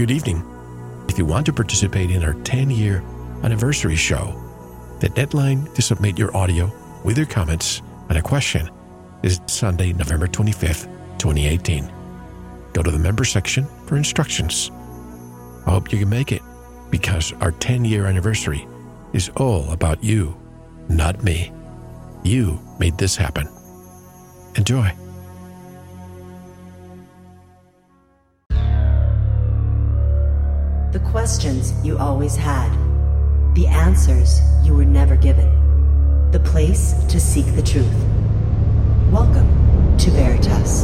Good evening. If you want to participate in our 10-year anniversary show, the deadline to submit your audio with your comments and a question is Sunday, November 25th, 2018. Go to the member section for instructions. I hope you can make it, because our 10-year anniversary is all about you, not me. You made this happen. Enjoy. The questions you always had. The answers you were never given. The place to seek the truth. Welcome to Veritas.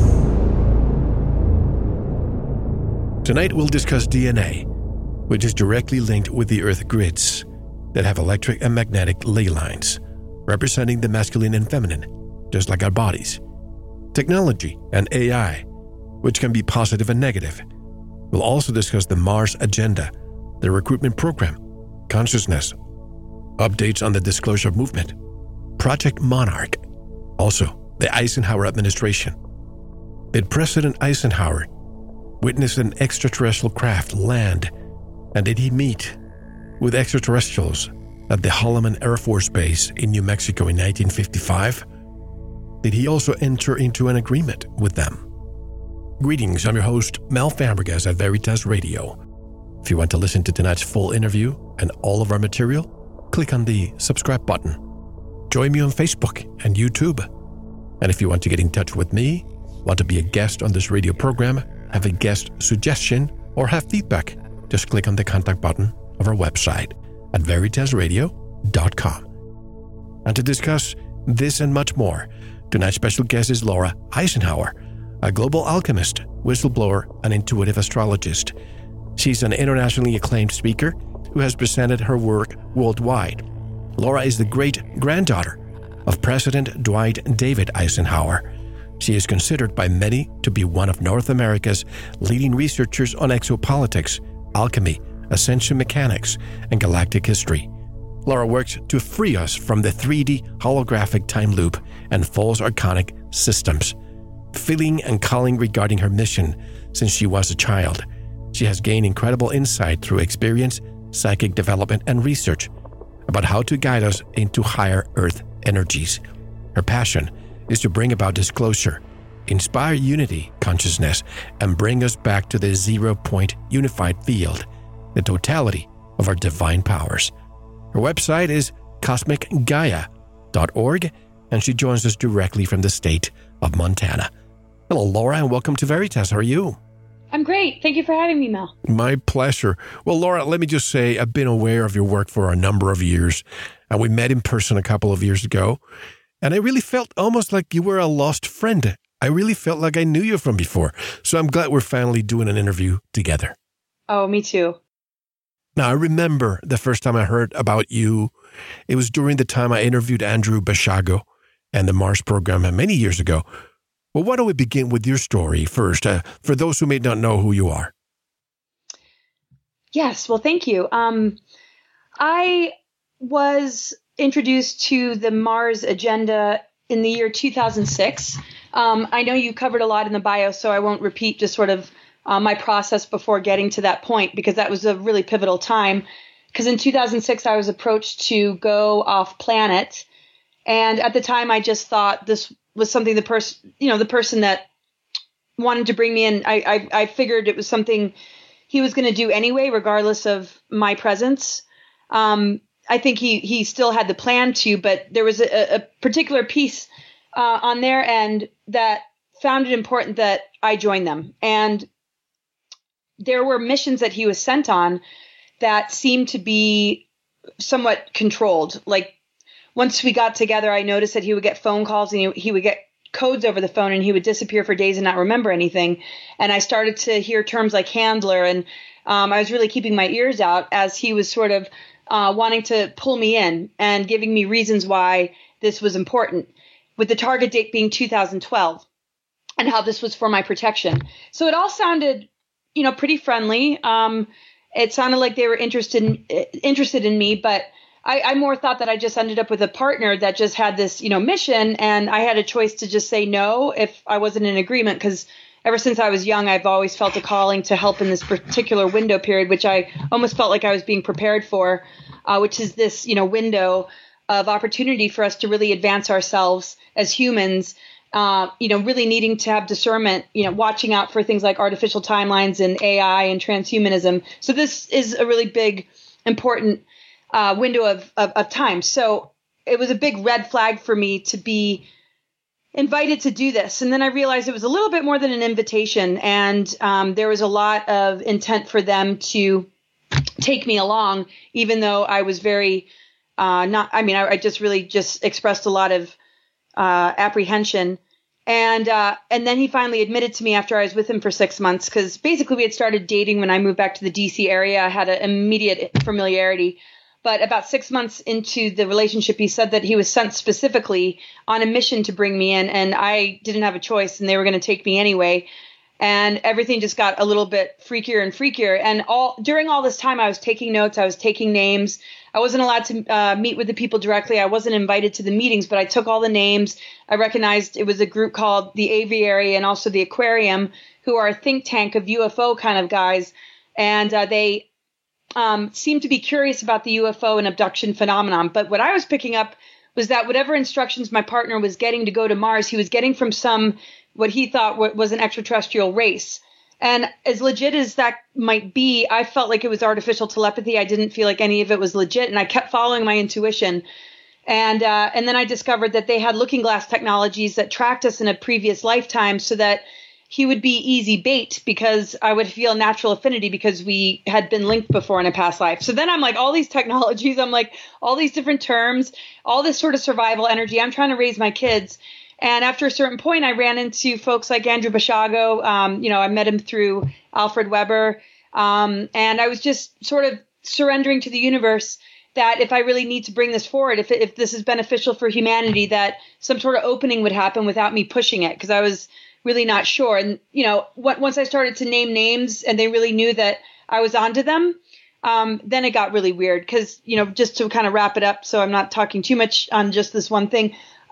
Tonight we'll discuss DNA, which is directly linked with the Earth grids that have electric and magnetic ley lines, representing the masculine and feminine, just like our bodies. Technology and AI, which can be positive and negative. We'll also discuss the Mars Agenda, the recruitment program, consciousness, updates on the Disclosure Movement, Project Monarch, also the Eisenhower administration. Did President Eisenhower witness an extraterrestrial craft land, and did he meet with extraterrestrials at the Holloman Air Force Base in New Mexico in 1955? Did he also enter into an agreement with them? Greetings, I'm your host, Mel Fabregas at Veritas Radio. If you want to listen to tonight's full interview and all of our material, click on the subscribe button. Join me on Facebook and YouTube. And if you want to get in touch with me, want to be a guest on this radio program, have a guest suggestion, or have feedback, just click on the contact button of our website at veritasradio.com. And to discuss this and much more, tonight's special guest is Laura Eisenhower, a global alchemist, whistleblower, and intuitive astrologist. She's an internationally acclaimed speaker who has presented her work worldwide. Laura is the great-granddaughter of President Dwight David Eisenhower. She is considered by many to be one of North America's leading researchers on exopolitics, alchemy, ascension mechanics, and galactic history. Laura works to free us from the 3D holographic time loop and false archonic systems, feeling and calling regarding her mission since she was a child. She has gained incredible insight through experience, psychic development, and research about how to guide us into higher Earth energies. Her passion is to bring about disclosure, inspire unity, consciousness, and bring us back to the 0-point unified field, the totality of our divine powers. Her website is cosmicgaia.org, and she joins us directly from the state of Montana. Hello, Laura, and welcome to Veritas. How are you? I'm great. Thank you for having me, Mel. My pleasure. Well, Laura, let me just say I've been aware of your work for a number of years, and we met in person a couple of years ago, and I really felt almost like you were a lost friend. I really felt like I knew you from before, so I'm glad we're finally doing an interview together. Oh, me too. Now, I remember the first time I heard about you. It was during the time I interviewed Andrew Basiago and the Mars program many years ago. Well, why don't we begin with your story first, for those who may not know who you are? Yes, well, thank you. I was introduced to the Mars Agenda in the year 2006. I know you covered a lot in the bio, so I won't repeat just sort of my process before getting to that point, because that was a really pivotal time. Because in 2006, I was approached to go off planet. And at the time, I just thought this was something the person that wanted to bring me in, I figured it was something he was going to do anyway, regardless of my presence. I think he still had the plan to, but there was a particular piece on their end that found it important that I join them. And there were missions that he was sent on that seemed to be somewhat controlled. Like, once we got together, I noticed that he would get phone calls and he would get codes over the phone, and he would disappear for days and not remember anything. And I started to hear terms like handler, and I was really keeping my ears out as he was sort of wanting to pull me in and giving me reasons why this was important, with the target date being 2012 and how this was for my protection. So it all sounded, pretty friendly. It sounded like they were interested in me, but I more thought that I just ended up with a partner that just had this, mission, and I had a choice to just say no if I wasn't in agreement, because ever since I was young, I've always felt a calling to help in this particular window period, which I almost felt like I was being prepared for, which is this, window of opportunity for us to really advance ourselves as humans, really needing to have discernment, watching out for things like artificial timelines and AI and transhumanism. So this is a really big, important window of time. So it was a big red flag for me to be invited to do this. And then I realized it was a little bit more than an invitation. And there was a lot of intent for them to take me along, even though I was very I just expressed a lot of apprehension. And then he finally admitted to me after I was with him for 6 months, because basically we had started dating when I moved back to the DC area. I had an immediate familiarity. But about 6 months into the relationship, he said that he was sent specifically on a mission to bring me in, and I didn't have a choice, and they were going to take me anyway. And everything just got a little bit freakier and freakier. And during all this time, I was taking notes. I was taking names. I wasn't allowed to meet with the people directly. I wasn't invited to the meetings, but I took all the names. I recognized it was a group called the Aviary and also the Aquarium, who are a think tank of UFO kind of guys. And they seemed to be curious about the UFO and abduction phenomenon. But what I was picking up was that whatever instructions my partner was getting to go to Mars, he was getting from what he thought was an extraterrestrial race. And as legit as that might be, I felt like it was artificial telepathy. I didn't feel like any of it was legit. And I kept following my intuition. And then I discovered that they had looking glass technologies that tracked us in a previous lifetime, so that he would be easy bait, because I would feel natural affinity because we had been linked before in a past life. So then I'm like, all these technologies, I'm like, all these different terms, all this sort of survival energy. I'm trying to raise my kids. And after a certain point, I ran into folks like Andrew Basiago. I met him through Alfred Weber. And I was just sort of surrendering to the universe that if I really need to bring this forward, if this is beneficial for humanity, that some sort of opening would happen without me pushing it, because I was really not sure. And, once I started to name names and they really knew that I was onto them, then it got really weird, because, just to kind of wrap it up, so I'm not talking too much on just this one thing.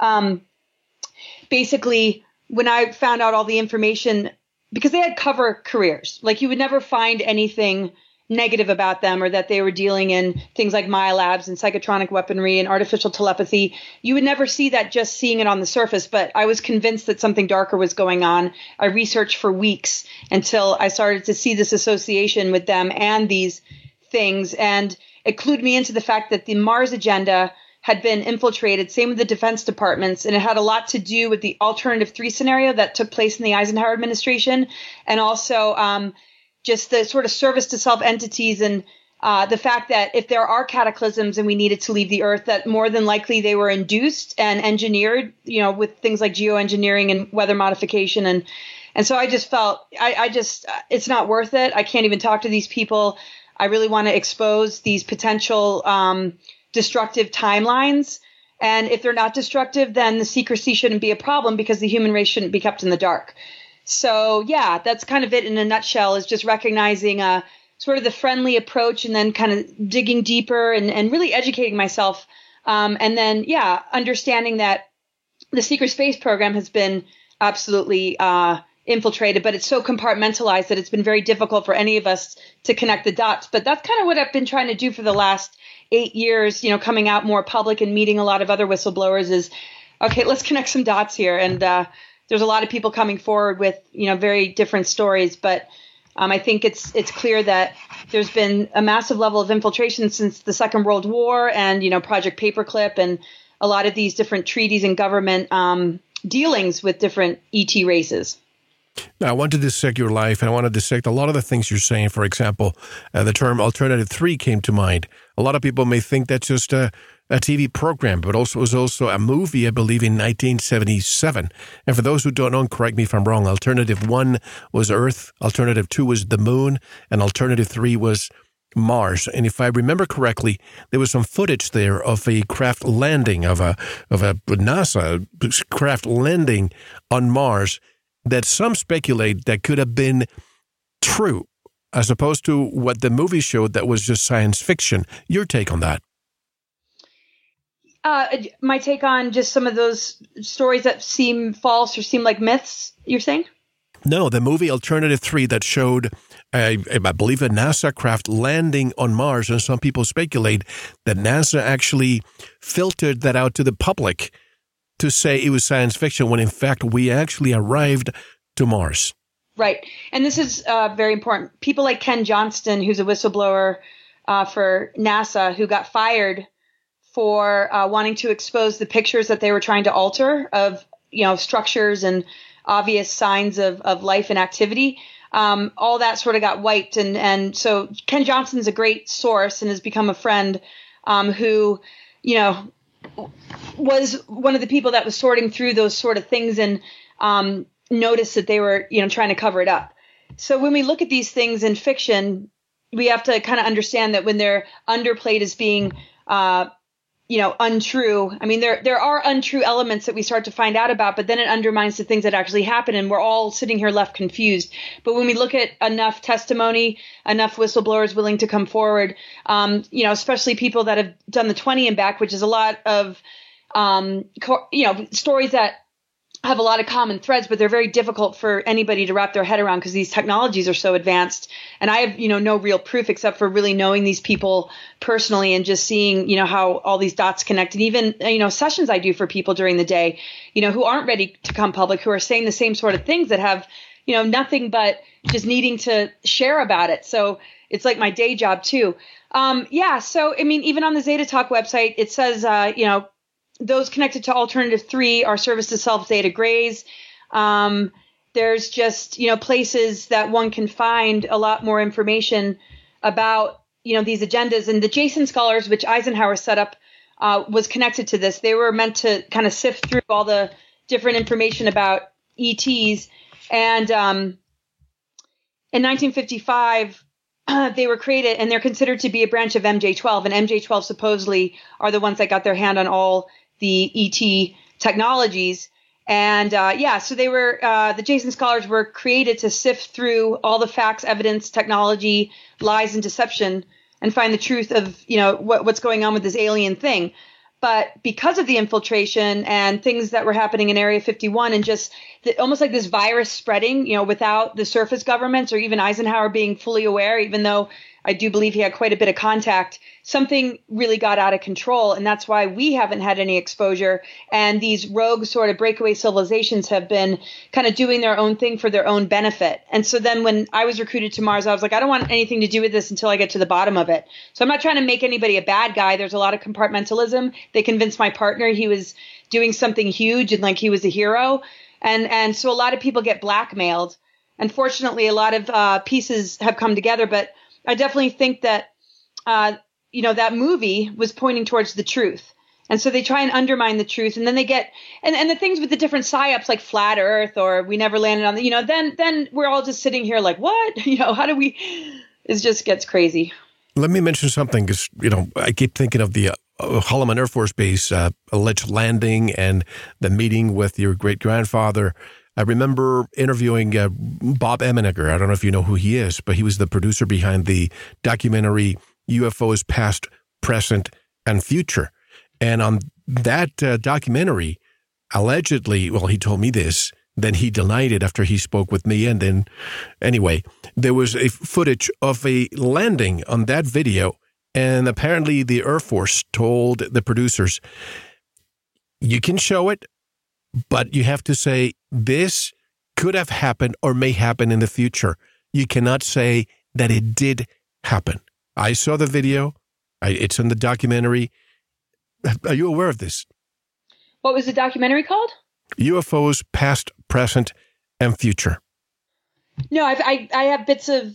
Basically, when I found out all the information, because they had cover careers, like you would never find anything negative about them, or that they were dealing in things like Maya labs and psychotronic weaponry and artificial telepathy. You would never see that just seeing it on the surface, but I was convinced that something darker was going on. I researched for weeks until I started to see this association with them and these things, and it clued me into the fact that the Mars agenda had been infiltrated, same with the defense departments, and it had a lot to do with the Alternative 3 scenario that took place in the Eisenhower administration, and also just the sort of service to self entities, and the fact that if there are cataclysms and we needed to leave the Earth, that more than likely they were induced and engineered, with things like geoengineering and weather modification. And so I just felt, it's not worth it. I can't even talk to these people. I really want to expose these potential destructive timelines. And if they're not destructive, then the secrecy shouldn't be a problem, because the human race shouldn't be kept in the dark. So yeah, that's kind of it in a nutshell, is just recognizing sort of the friendly approach, and then kind of digging deeper and really educating myself. And then, understanding that the secret space program has been absolutely infiltrated, but it's so compartmentalized that it's been very difficult for any of us to connect the dots. But that's kind of what I've been trying to do for the last 8 years, coming out more public and meeting a lot of other whistleblowers, is, okay, let's connect some dots here. And there's a lot of people coming forward with, very different stories. But I think it's clear that there's been a massive level of infiltration since the Second World War and, Project Paperclip and a lot of these different treaties and government dealings with different ET races. Now, I want to dissect your life, and I want to dissect a lot of the things you're saying. For example, the term Alternative 3 came to mind. A lot of people may think that's just a TV program, but it was also a movie, I believe, in 1977. And for those who don't know, correct me if I'm wrong, Alternative 1 was Earth, Alternative 2 was the Moon, and Alternative 3 was Mars. And if I remember correctly, there was some footage there of a craft landing, of a NASA craft landing on Mars, that some speculate that could have been true, as opposed to what the movie showed that was just science fiction. Your take on that? My take on just some of those stories that seem false or seem like myths, you're saying? No, the movie Alternative 3 that showed, I believe, a NASA craft landing on Mars, and some people speculate that NASA actually filtered that out to the public to say it was science fiction when, in fact, we actually arrived to Mars. Right. And this is very important. People like Ken Johnston, who's a whistleblower for NASA, who got fired for wanting to expose the pictures that they were trying to alter of, structures and obvious signs of life and activity. All that sort of got wiped. And so Ken Johnston's a great source and has become a friend who, was one of the people that was sorting through those sort of things and noticed that they were, trying to cover it up. So when we look at these things in fiction, we have to kind of understand that when they're underplayed as being, untrue. I mean, there are untrue elements that we start to find out about, but then it undermines the things that actually happen, and we're all sitting here left confused. But when we look at enough testimony, enough whistleblowers willing to come forward, especially people that have done the 20 and back, which is a lot of, stories that have a lot of common threads, but they're very difficult for anybody to wrap their head around because these technologies are so advanced. And I have, no real proof except for really knowing these people personally and just seeing, how all these dots connect. And even, sessions I do for people during the day, who aren't ready to come public, who are saying the same sort of things that have, nothing but just needing to share about it. So it's like my day job too. So, I mean, even on the Zeta Talk website, it says, those connected to Alternative 3 are service to self Zeta Grays. There's just, places that one can find a lot more information about, these agendas. And the Jason Scholars, which Eisenhower set up, was connected to this. They were meant to kind of sift through all the different information about ETs. And in 1955, they were created, and they're considered to be a branch of MJ-12. And MJ-12 supposedly are the ones that got their hand on all the ET technologies. And so they were, the Jason Scholars were created to sift through all the facts, evidence, technology, lies, and deception and find the truth of, what's going on with this alien thing. But because of the infiltration and things that were happening in Area 51 and just almost like this virus spreading, without the surface governments or even Eisenhower being fully aware, even though I do believe he had quite a bit of contact, something really got out of control. And that's why we haven't had any exposure. And these rogue sort of breakaway civilizations have been kind of doing their own thing for their own benefit. And so then when I was recruited to Mars, I was like, I don't want anything to do with this until I get to the bottom of it. So I'm not trying to make anybody a bad guy. There's a lot of compartmentalism. They convinced my partner he was doing something huge and like he was a hero. And so a lot of people get blackmailed. Unfortunately, a lot of pieces have come together, but I definitely think that, that movie was pointing towards the truth. And so they try and undermine the truth. And then they get, and the things with the different psyops like flat earth or we never landed on the, then we're all just sitting here like, what? How do we, it just gets crazy. Let me mention something because, I keep thinking of the Holloman Air Force Base alleged landing and the meeting with your great-grandfather. I remember interviewing Bob Emenegger. I don't know if you know who he is, but he was the producer behind the documentary UFOs Past, Present, and Future. And on that documentary, allegedly, well, he told me this, then he denied it after he spoke with me. And then, anyway, there was a footage of a landing on that video. And apparently the Air Force told the producers, you can show it, but you have to say this could have happened or may happen in the future. You cannot say that it did happen. I saw the video. It's in the documentary. Are you aware of this? What was the documentary called? UFOs Past, Present, and Future. No, I have bits of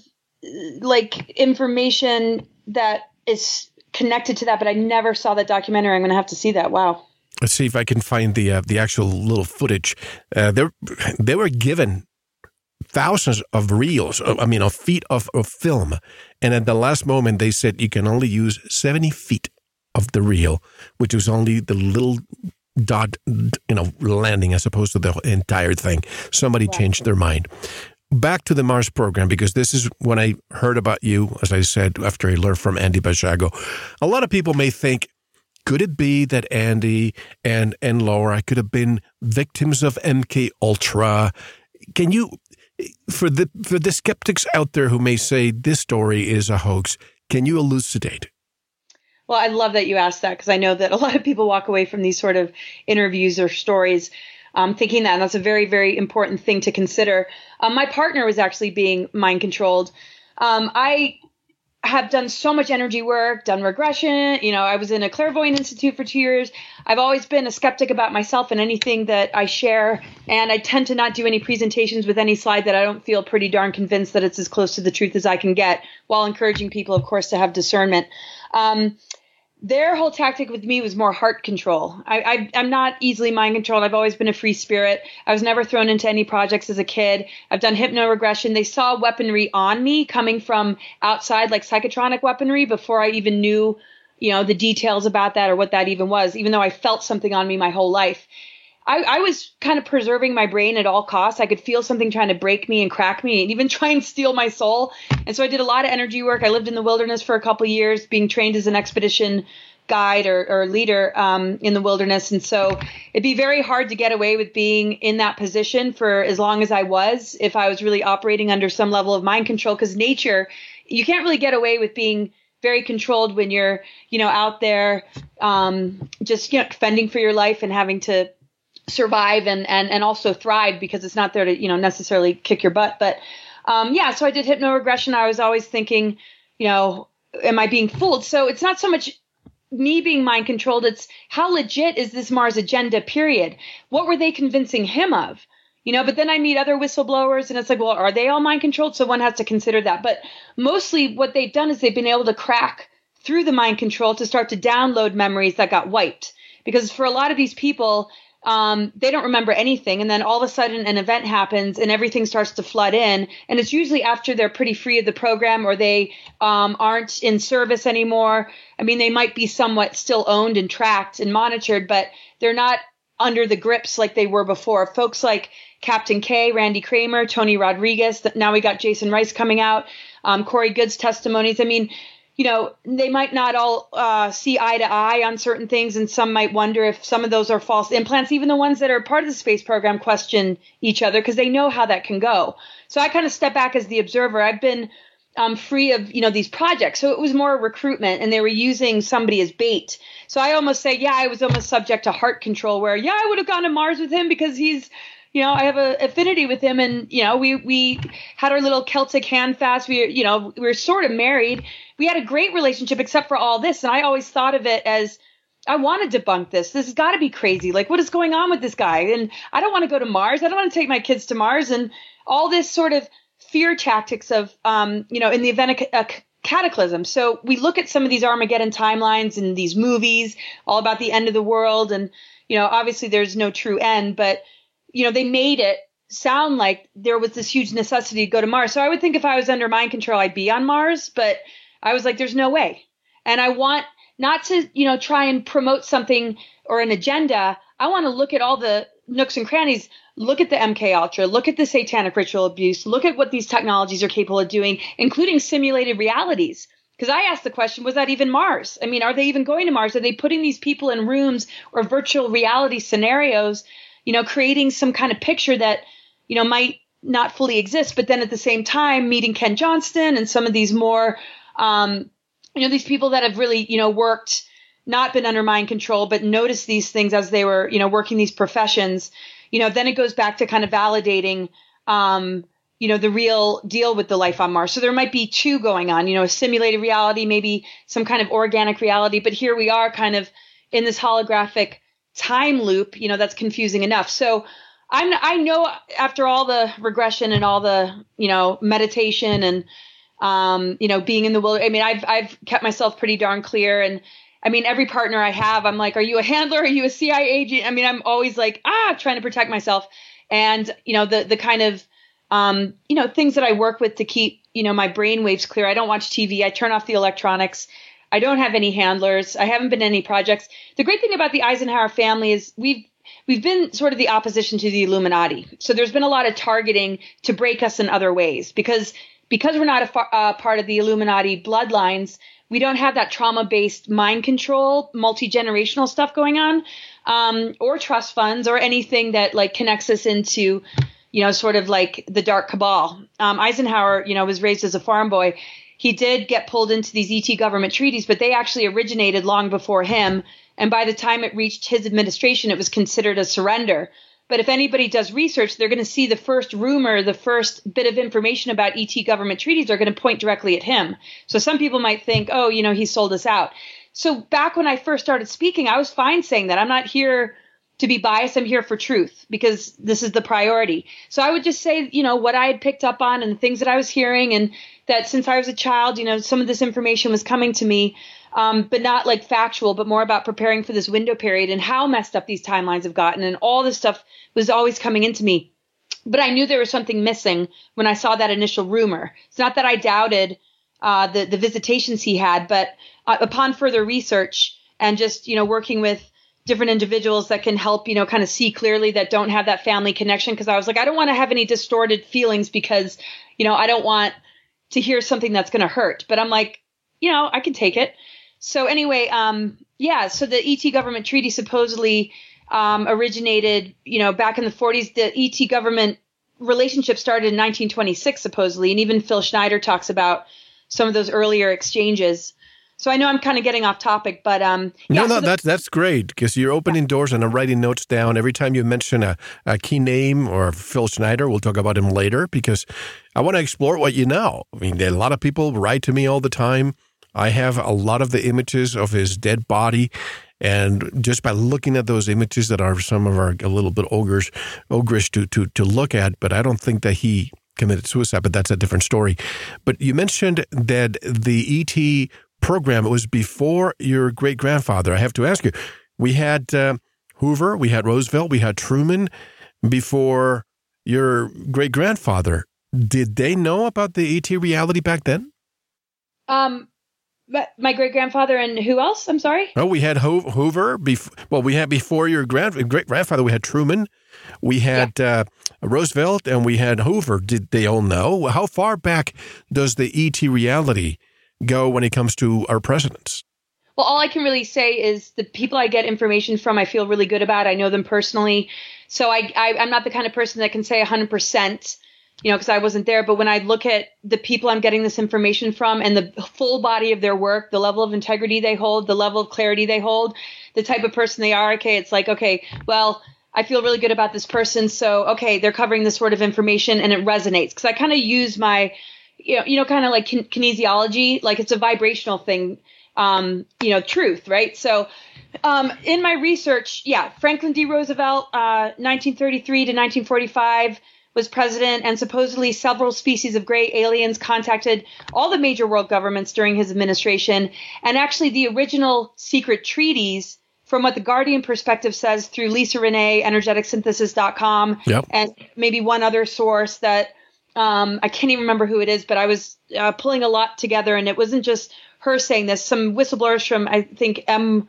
information that is connected to that, but I never saw that documentary. I'm going to have to see that. Wow. Let's see if I can find the actual little footage. They were given thousands of reels, of feet of film. And at the last moment, they said you can only use 70 feet of the reel, which was only the little dot, landing as opposed to the entire thing. Somebody changed their mind. Back to the Mars program, because this is when I heard about you, as I said, after I learned from Andy Basiago. A lot of people may think, could it be that Andy and Laura could have been victims of MK Ultra? Can you For the skeptics out there who may say this story is a hoax, can you elucidate? Well, I love that you asked that, because I know that a lot of people walk away from these sort of interviews or stories thinking that, and that's a very, very important thing to consider. My partner was actually being mind controlled. I have done so much energy work, done regression. I was in a clairvoyant institute for 2 years. I've always been a skeptic about myself and anything that I share. And I tend to not do any presentations with any slide that I don't feel pretty darn convinced that it's as close to the truth as I can get, while encouraging people, of course, to have discernment. Their whole tactic with me was more heart control. I'm not easily mind controlled. I've always been a free spirit. I was never thrown into any projects as a kid. I've done hypnoregression. They saw weaponry on me coming from outside, like psychotronic weaponry, before I even knew, the details about that or what that even was, even though I felt something on me my whole life. I was kind of preserving my brain at all costs. I could feel something trying to break me and crack me and even try and steal my soul. And so I did a lot of energy work. I lived in the wilderness for a couple of years, being trained as an expedition guide or leader in the wilderness. And so it'd be very hard to get away with being in that position for as long as I was, if I was really operating under some level of mind control, because nature, you can't really get away with being very controlled when you're, out there just, fending for your life and having to survive and also thrive, because it's not there to, necessarily kick your butt. But so I did hypnoregression. I was always thinking, am I being fooled? So it's not so much me being mind controlled. It's how legit is this Mars agenda, period? What were they convincing him of? But then I meet other whistleblowers and it's like, well, are they all mind controlled? So one has to consider that. But mostly what they've done is they've been able to crack through the mind control to start to download memories that got wiped. Because for a lot of these people, they don't remember anything. And then all of a sudden an event happens and everything starts to flood in. And it's usually after they're pretty free of the program, or they aren't in service anymore. I mean, they might be somewhat still owned and tracked and monitored, but they're not under the grips like they were before. Folks like Captain K, Randy Kramer, Tony Rodriguez. Now we got Jason Rice coming out, Corey Good's testimonies. I mean, they might not all see eye to eye on certain things, and some might wonder if some of those are false implants. Even the ones that are part of the space program question each other because they know how that can go. So I kind of step back as the observer. I've been free of, these projects. So it was more recruitment, and they were using somebody as bait. So I almost say, I was almost subject to heart control where, I would have gone to Mars with him because he's, I have an affinity with him. And, we had our little Celtic hand fast. We were sort of married. We had a great relationship except for all this. And I always thought of it as, I want to debunk this. This has got to be crazy. Like, what is going on with this guy? And I don't want to go to Mars. I don't want to take my kids to Mars. And all this sort of fear tactics of, in the event of a cataclysm. So we look at some of these Armageddon timelines and these movies all about the end of the world. And, obviously there's no true end, but, they made it sound like there was this huge necessity to go to Mars. So I would think if I was under mind control, I'd be on Mars, but I was like, there's no way. And I want not to, try and promote something or an agenda. I want to look at all the nooks and crannies, look at the MK Ultra, look at the satanic ritual abuse, look at what these technologies are capable of doing, including simulated realities. Because I asked the question, was that even Mars? I mean, are they even going to Mars? Are they putting these people in rooms or virtual reality scenarios, creating some kind of picture that, might not fully exist, but then at the same time meeting Ken Johnston and some of these more, these people that have really, worked, not been under mind control, but noticed these things as they were, working these professions, then it goes back to kind of validating, the real deal with the life on Mars. So there might be two going on, a simulated reality, maybe some kind of organic reality, but here we are kind of in this holographic time loop, that's confusing enough. So I know after all the regression and all the, meditation and, being in the wilderness, I mean, I've kept myself pretty darn clear. And I mean, every partner I have, I'm like, are you a handler? Are you a CIA agent? I mean, I'm always like, trying to protect myself. And, the kind of, things that I work with to keep, my brain waves clear. I don't watch TV. I turn off the electronics. I don't have any handlers. I haven't been in any projects. The great thing about the Eisenhower family is we've been sort of the opposition to the Illuminati. So there's been a lot of targeting to break us in other ways because we're not a part of the Illuminati bloodlines. We don't have that trauma-based mind control, multi-generational stuff going on, or trust funds or anything that like connects us into, sort of like the dark cabal. Eisenhower, was raised as a farm boy. He did get pulled into these ET government treaties, but they actually originated long before him. And by the time it reached his administration, it was considered a surrender. But if anybody does research, they're going to see the first rumor, the first bit of information about ET government treaties are going to point directly at him. So some people might think, oh, he sold us out. So back when I first started speaking, I was fine saying that. I'm not here to be biased. I'm here for truth because this is the priority. So I would just say, what I had picked up on and the things that I was hearing, and that since I was a child, some of this information was coming to me, but not like factual, but more about preparing for this window period and how messed up these timelines have gotten. And all this stuff was always coming into me. But I knew there was something missing when I saw that initial rumor. It's not that I doubted the visitations he had, but upon further research and just, working with different individuals that can help, kind of see clearly that don't have that family connection. Because I was like, I don't want to have any distorted feelings because, I don't want to hear something that's going to hurt. But I'm like, I can take it. So anyway, so the ET government treaty supposedly originated, back in the 40s. The ET government relationship started in 1926, supposedly. And even Phil Schneider talks about some of those earlier exchanges. So I know I'm kind of getting off topic, but that's great because you're opening doors and I'm writing notes down. Every time you mention a key name or Phil Schneider, we'll talk about him later because I want to explore what you know. I mean, a lot of people write to me all the time. I have a lot of the images of his dead body, and just by looking at those images that are some of our a little bit ogrish to look at, but I don't think that he committed suicide, but that's a different story. But you mentioned that the ET program was before your great-grandfather. I have to ask you, we had Hoover, we had Roosevelt, we had Truman before your great-grandfather. Did they know about the ET reality back then? My great-grandfather and who else? I'm sorry? Oh, we had Hoover. We had before your great-grandfather, we had Truman. We had Roosevelt and we had Hoover. Did they all know? How far back does the ET reality go when it comes to our presidents? Well, all I can really say is the people I get information from, I feel really good about. I know them personally. So I'm not the kind of person that can say 100%, because I wasn't there. But when I look at the people I'm getting this information from and the full body of their work, the level of integrity they hold, the level of clarity they hold, the type of person they are, it's like, well, I feel really good about this person. So, they're covering this sort of information and it resonates. Because I kind of use my kind of like kinesiology, like it's a vibrational thing, truth, right? So in my research, Franklin D. Roosevelt, 1933 to 1945 was president, and supposedly several species of gray aliens contacted all the major world governments during his administration. And actually the original secret treaties, from what the Guardian perspective says through Lisa Renee, energeticsynthesis.com, and maybe one other source that I can't even remember who it is, but I was pulling a lot together, and it wasn't just her saying this. Some whistleblowers from, I think,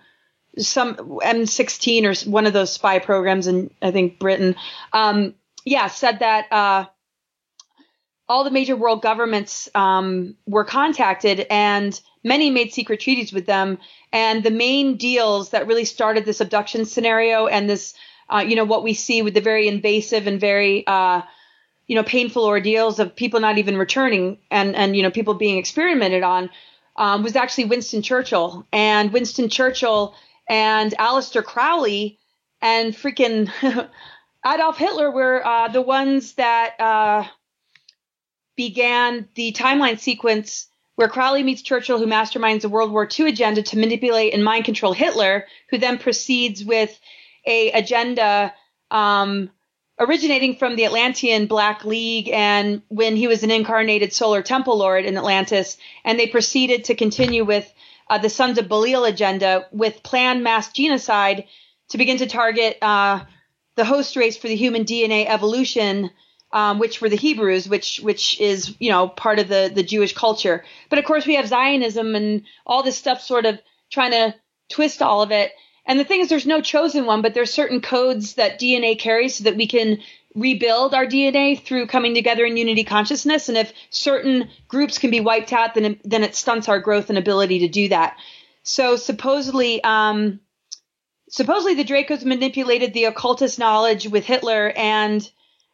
M16 or one of those spy programs in, I think, Britain, said that all the major world governments were contacted, and many made secret treaties with them. And the main deals that really started this abduction scenario and this, what we see with the very invasive and very painful ordeals of people not even returning and people being experimented on, was actually Winston Churchill. And Winston Churchill and Aleister Crowley and freaking Adolf Hitler were the ones that began the timeline sequence where Crowley meets Churchill, who masterminds the World War II agenda to manipulate and mind control Hitler, who then proceeds with a agenda originating from the Atlantean Black League, and when he was an incarnated solar temple lord in Atlantis, and they proceeded to continue with the Sons of Belial agenda with planned mass genocide to begin to target the host race for the human DNA evolution, which were the Hebrews, which is, part of the Jewish culture. But of course we have Zionism and all this stuff sort of trying to twist all of it. And the thing is, there's no chosen one, but there's certain codes that DNA carries so that we can rebuild our DNA through coming together in unity consciousness. And if certain groups can be wiped out, then it stunts our growth and ability to do that. So supposedly the Dracos manipulated the occultist knowledge with Hitler, and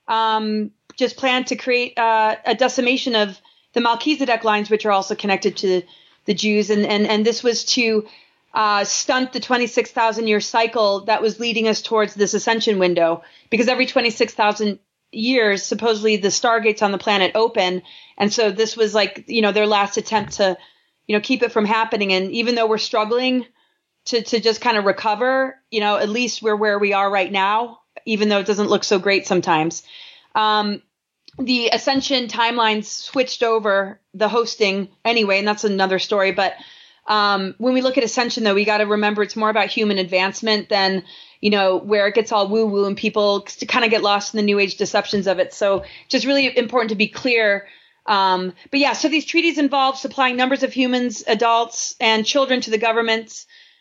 just planned to create a decimation of the Melchizedek lines, which are also connected to the Jews. And this was to stunt the 26,000-year cycle that was leading us towards this ascension window, because every 26,000 years, supposedly the stargates on the planet open. And so this was like, their last attempt to, keep it from happening. And even though we're struggling to just kind of recover, at least we're where we are right now, even though it doesn't look so great sometimes. The ascension timelines switched over the hosting anyway, and that's another story. But when we look at ascension, though, we got to remember it's more about human advancement than, where it gets all woo-woo and people kind of get lost in the new age deceptions of it. So just really important to be clear. But yeah, so these treaties involve supplying numbers of humans, adults, and children to the governments.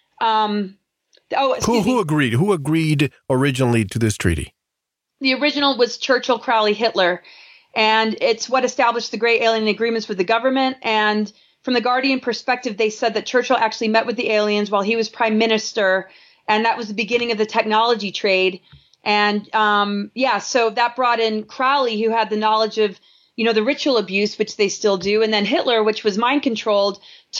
Who agreed? Who agreed originally to this treaty? The original was Churchill, Crowley, Hitler. And it's what established the Great Alien Agreements with the government. And from the Guardian perspective, they said that Churchill actually met with the aliens while he was prime minister. And that was the beginning of the technology trade. And so that brought in Crowley, who had the knowledge of, the ritual abuse, which they still do. And then Hitler, which was mind controlled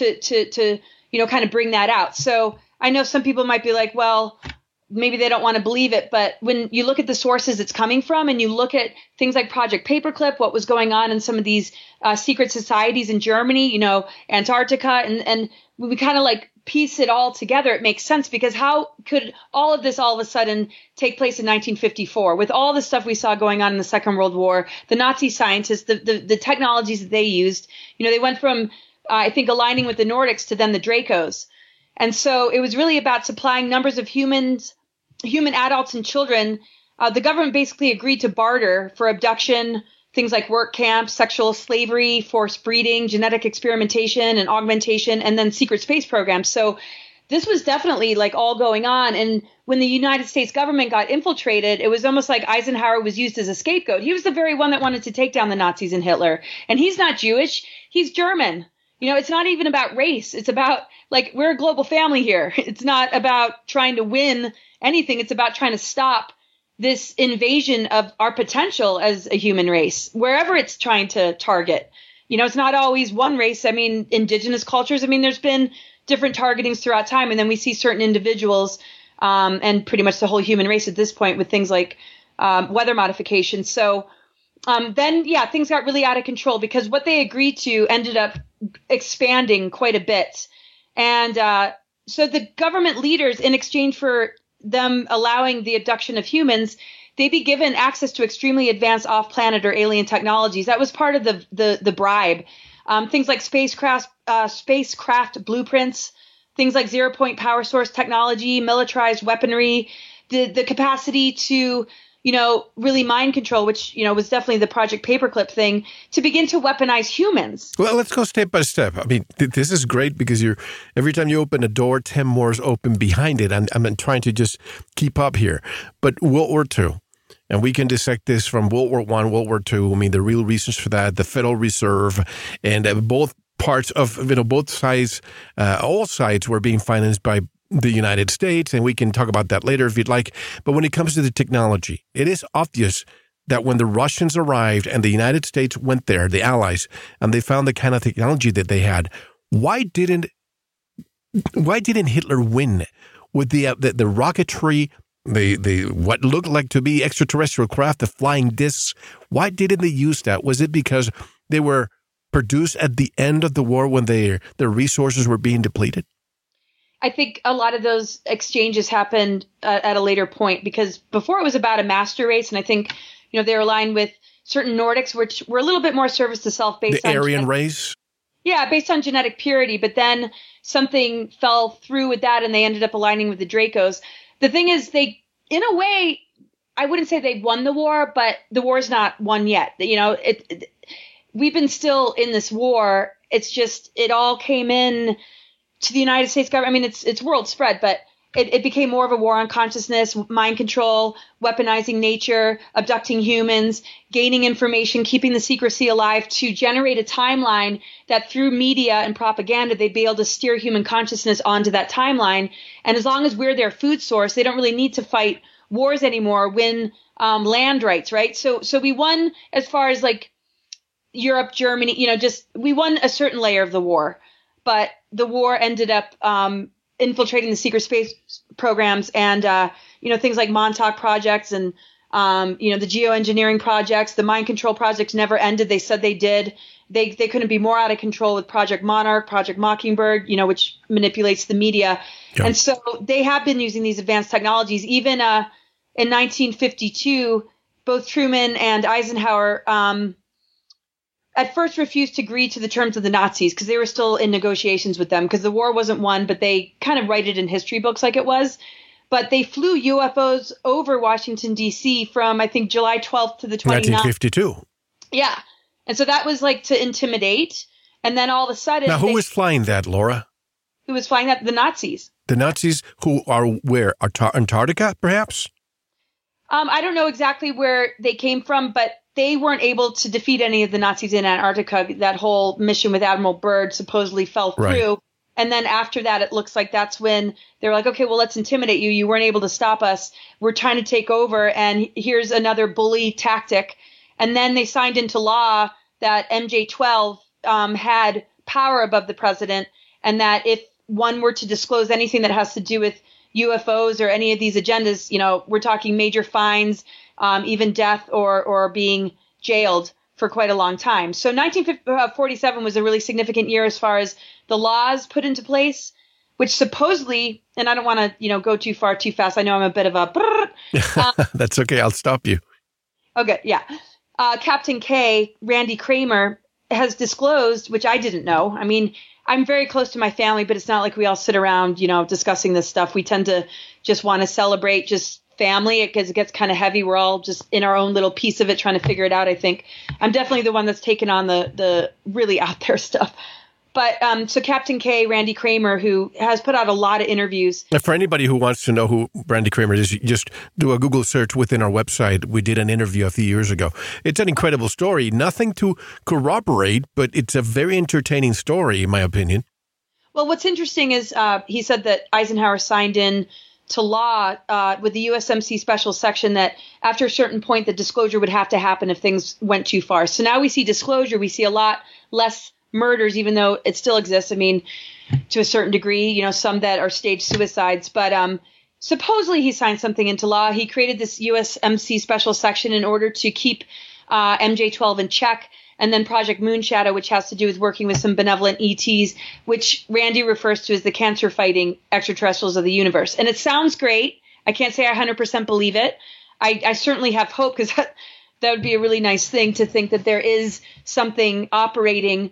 to kind of bring that out. So I know some people might be like, well, maybe they don't want to believe it. But when you look at the sources it's coming from and you look at things like Project Paperclip, what was going on in some of these secret societies in Germany, Antarctica, and we kind of like piece it all together, it makes sense, because how could all of this all of a sudden take place in 1954 with all the stuff we saw going on in the Second World War, the Nazi scientists, the technologies that they used, they went from, I think, aligning with the Nordics to then the Dracos. And so it was really about supplying numbers of human adults and children. The government basically agreed to barter for abduction, things like work camps, sexual slavery, forced breeding, genetic experimentation and augmentation, and then secret space programs. So this was definitely like all going on. And when the United States government got infiltrated, it was almost like Eisenhower was used as a scapegoat. He was the very one that wanted to take down the Nazis and Hitler. And he's not Jewish. He's German. It's not even about race. It's about, like, we're a global family here. It's not about trying to win anything. It's about trying to stop this invasion of our potential as a human race, wherever it's trying to target. It's not always one race. I mean, indigenous cultures, there's been different targetings throughout time. And then we see certain individuals and pretty much the whole human race at this point with things like weather modification. So then things got really out of control because what they agreed to ended up expanding quite a bit. And so the government leaders, in exchange for them allowing the abduction of humans, they'd be given access to extremely advanced off-planet or alien technologies. That was part of the bribe. Things like spacecraft blueprints, things like zero-point power source technology, militarized weaponry, the capacity to, really mind control, which, was definitely the Project Paperclip thing, to begin to weaponize humans. Well, let's go step by step. This is great because every time you open a door, 10 more is open behind it. I'm trying to just keep up here. But World War II, and we can dissect this from World War I, World War II. The real reasons for that, the Federal Reserve, and both parts of, both sides, all sides were being financed by the United States, and we can talk about that later if you'd like. But when it comes to the technology, it is obvious that when the Russians arrived and the United States went there, the Allies, and they found the kind of technology that they had, why didn't Hitler win with the rocketry, the what looked like to be extraterrestrial craft, the flying discs? Why didn't they use that? Was it because they were produced at the end of the war when their resources were being depleted? I think a lot of those exchanges happened at a later point, because before it was about a master race. And I think, they were aligned with certain Nordics, which were a little bit more service to self based on the Aryan race. Yeah, based on genetic purity. But then something fell through with that and they ended up aligning with the Dracos. The thing is, they, in a way, I wouldn't say they won the war, but the war's not won yet. We've been still in this war. It's just, it all came in to the United States government. It's world spread, but it became more of a war on consciousness, mind control, weaponizing nature, abducting humans, gaining information, keeping the secrecy alive to generate a timeline that through media and propaganda, they'd be able to steer human consciousness onto that timeline. And as long as we're their food source, they don't really need to fight wars anymore when land rights, right? So we won as far as like Europe, Germany, just we won a certain layer of the war, but the war ended up infiltrating the secret space programs and, things like Montauk projects and, the geoengineering projects, the mind control projects never ended. They said they did. They couldn't be more out of control with Project Monarch, Project Mockingbird, which manipulates the media. Yeah. And so they have been using these advanced technologies. Even in 1952, both Truman and Eisenhower at first refused to agree to the terms of the Nazis because they were still in negotiations with them because the war wasn't won, but they kind of write it in history books like it was. But they flew UFOs over Washington, D.C. from, I think, July 12th to the 29th. 1952. Yeah. And so that was like to intimidate. And then all of a sudden. Now, who was flying that, Laura? Who was flying that? The Nazis. The Nazis who are where? Antarctica, perhaps? I don't know exactly where they came from, but they weren't able to defeat any of the Nazis in Antarctica. That whole mission with Admiral Byrd supposedly fell through. Right. And then after that, it looks like that's when they were like, okay, well, let's intimidate you. You weren't able to stop us. We're trying to take over. And here's another bully tactic. And then they signed into law that MJ-12 had power above the president, and that if one were to disclose anything that has to do with UFOs or any of these agendas, we're talking major fines, even death or being jailed for quite a long time. So 1947 was a really significant year as far as the laws put into place, which supposedly, and I don't want to, go too far too fast. I know I'm a bit of a. That's okay. I'll stop you. Okay. Yeah. Captain K, Randy Kramer, has disclosed, which I didn't know. I mean, I'm very close to my family, but it's not like we all sit around, discussing this stuff. We tend to just want to celebrate just family because it gets kind of heavy. We're all just in our own little piece of it trying to figure it out, I think. I'm definitely the one that's taken on the really out there stuff. But so Captain K, Randy Kramer, who has put out a lot of interviews. For anybody who wants to know who Randy Kramer is, just do a Google search within our website. We did an interview a few years ago. It's an incredible story. Nothing to corroborate, but it's a very entertaining story, in my opinion. Well, what's interesting is he said that Eisenhower signed in to law with the USMC special section that after a certain point, the disclosure would have to happen if things went too far. So now we see disclosure. We see a lot less murders, even though it still exists. I mean, to a certain degree, some that are staged suicides. But supposedly he signed something into law. He created this USMC special section in order to keep MJ-12 in check. And then Project Moonshadow, which has to do with working with some benevolent ETs, which Randy refers to as the cancer-fighting extraterrestrials of the universe. And it sounds great. I can't say I 100% believe it. I certainly have hope because that would be a really nice thing to think that there is something operating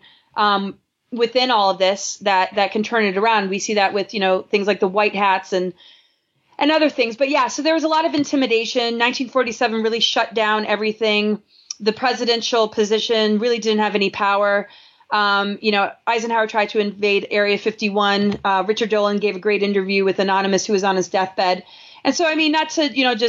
within all of this that can turn it around. We see that with, things like the white hats and other things. But yeah, so there was a lot of intimidation. 1947 really shut down everything. The presidential position really didn't have any power. Eisenhower tried to invade Area 51. Richard Dolan gave a great interview with Anonymous, who was on his deathbed. And so, I mean, not to,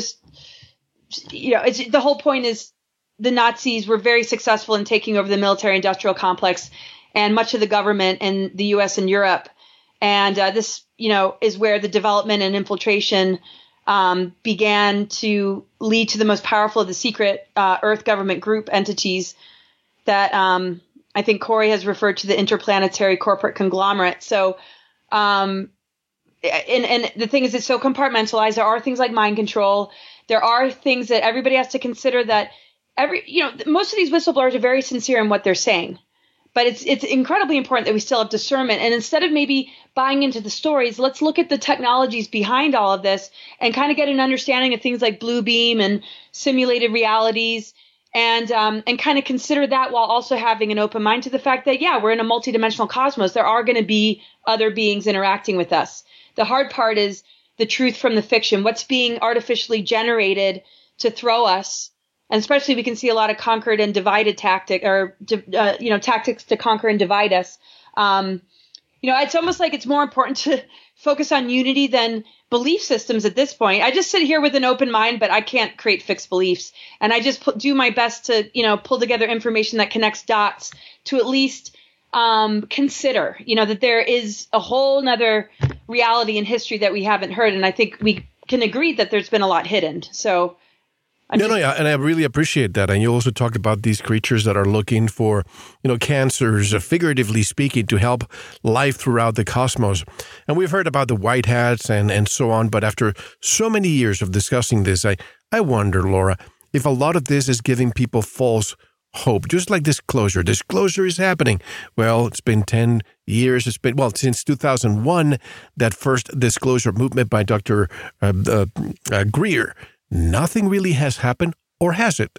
the whole point is the Nazis were very successful in taking over the military-industrial complex and much of the government in the U.S. and Europe. And this, is where the development and infiltration began to lead to the most powerful of the secret Earth government group entities that I think Corey has referred to the interplanetary corporate conglomerate. So, and the thing is, it's so compartmentalized. There are things like mind control. There are things that everybody has to consider that most of these whistleblowers are very sincere in what they're saying. But it's incredibly important that we still have discernment. And instead of maybe buying into the stories, let's look at the technologies behind all of this and kind of get an understanding of things like Blue Beam and simulated realities and kind of consider that while also having an open mind to the fact that, yeah, we're in a multidimensional cosmos. There are going to be other beings interacting with us. The hard part is the truth from the fiction, what's being artificially generated to throw us. And especially we can see a lot of conquered and divided tactics to conquer and divide us. It's almost like it's more important to focus on unity than belief systems at this point. I just sit here with an open mind, but I can't create fixed beliefs. And I just do my best to, pull together information that connects dots to at least consider, that there is a whole nother reality in history that we haven't heard. And I think we can agree that there's been a lot hidden. So Yeah, and I really appreciate that. And you also talked about these creatures that are looking for, cancers, figuratively speaking, to help life throughout the cosmos. And we've heard about the white hats and so on. But after so many years of discussing this, I wonder, Laura, if a lot of this is giving people false hope, just like disclosure. Disclosure is happening. Well, it's been 10 years. It's been, since 2001, that first disclosure movement by Dr. Greer. Nothing really has happened, or has it?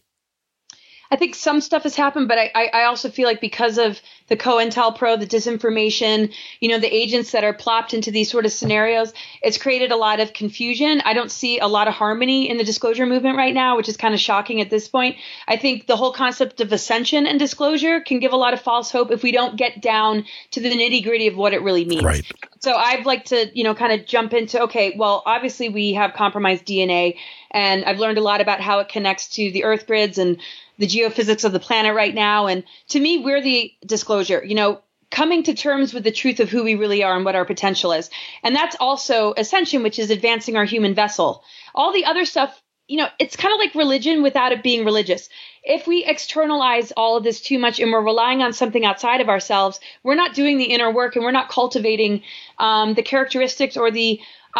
I think some stuff has happened, but I also feel like because of the COINTELPRO, the disinformation, the agents that are plopped into these sort of scenarios, it's created a lot of confusion. I don't see a lot of harmony in the disclosure movement right now, which is kind of shocking at this point. I think the whole concept of ascension and disclosure can give a lot of false hope if we don't get down to the nitty gritty of what it really means. Right. So I'd like to, kind of jump into, okay, well, obviously we have compromised DNA, and I've learned a lot about how it connects to the Earth grids and the geophysics of the planet right now. And to me, we're the disclosure, coming to terms with the truth of who we really are and what our potential is. And that's also ascension, which is advancing our human vessel. All the other stuff, it's kind of like religion without it being religious. If we externalize all of this too much and we're relying on something outside of ourselves, we're not doing the inner work, and we're not cultivating the characteristics or the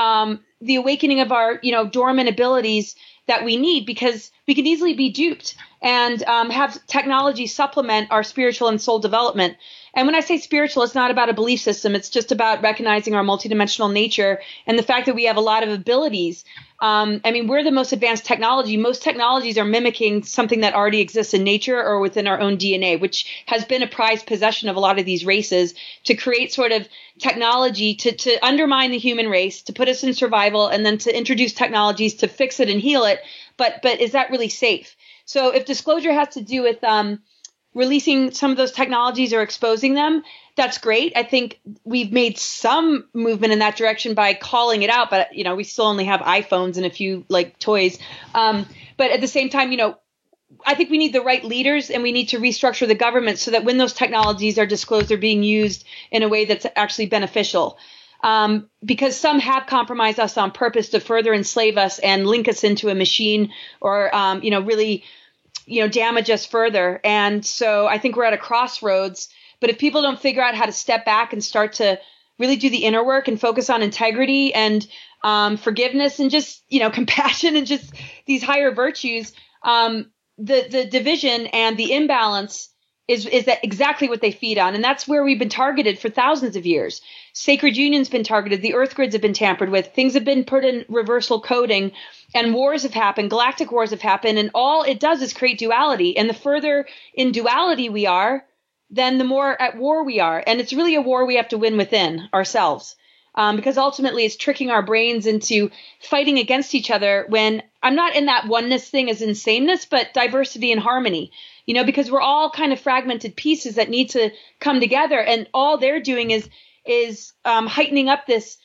awakening of our, dormant abilities that we need, because we can easily be duped and have technology supplement our spiritual and soul development. And when I say spiritual, it's not about a belief system. It's just about recognizing our multidimensional nature and the fact that we have a lot of abilities. We're the most advanced technology. Most technologies are mimicking something that already exists in nature or within our own DNA, which has been a prized possession of a lot of these races, to create sort of technology to undermine the human race, to put us in survival, and then to introduce technologies to fix it and heal it. But is that really safe? So if disclosure has to do with releasing some of those technologies or exposing them, that's great. I think we've made some movement in that direction by calling it out, but we still only have iPhones and a few toys. But at the same time, I think we need the right leaders, and we need to restructure the government so that when those technologies are disclosed, they're being used in a way that's actually beneficial. Because some have compromised us on purpose to further enslave us and link us into a machine, or really damage us further. And so I think we're at a crossroads. But if people don't figure out how to step back and start to really do the inner work and focus on integrity and forgiveness and just, compassion and just these higher virtues, the division and the imbalance is that exactly what they feed on. And that's where we've been targeted for thousands of years. Sacred union's been targeted. The earth grids have been tampered with. Things have been put in reversal coding, and wars have happened. Galactic wars have happened. And all it does is create duality. And the further in duality we are, then the more at war we are. And it's really a war we have to win within ourselves. Because ultimately it's tricking our brains into fighting against each other, when I'm not in that oneness thing as insaneness, but diversity and harmony, because we're all kind of fragmented pieces that need to come together. And all they're doing is heightening up this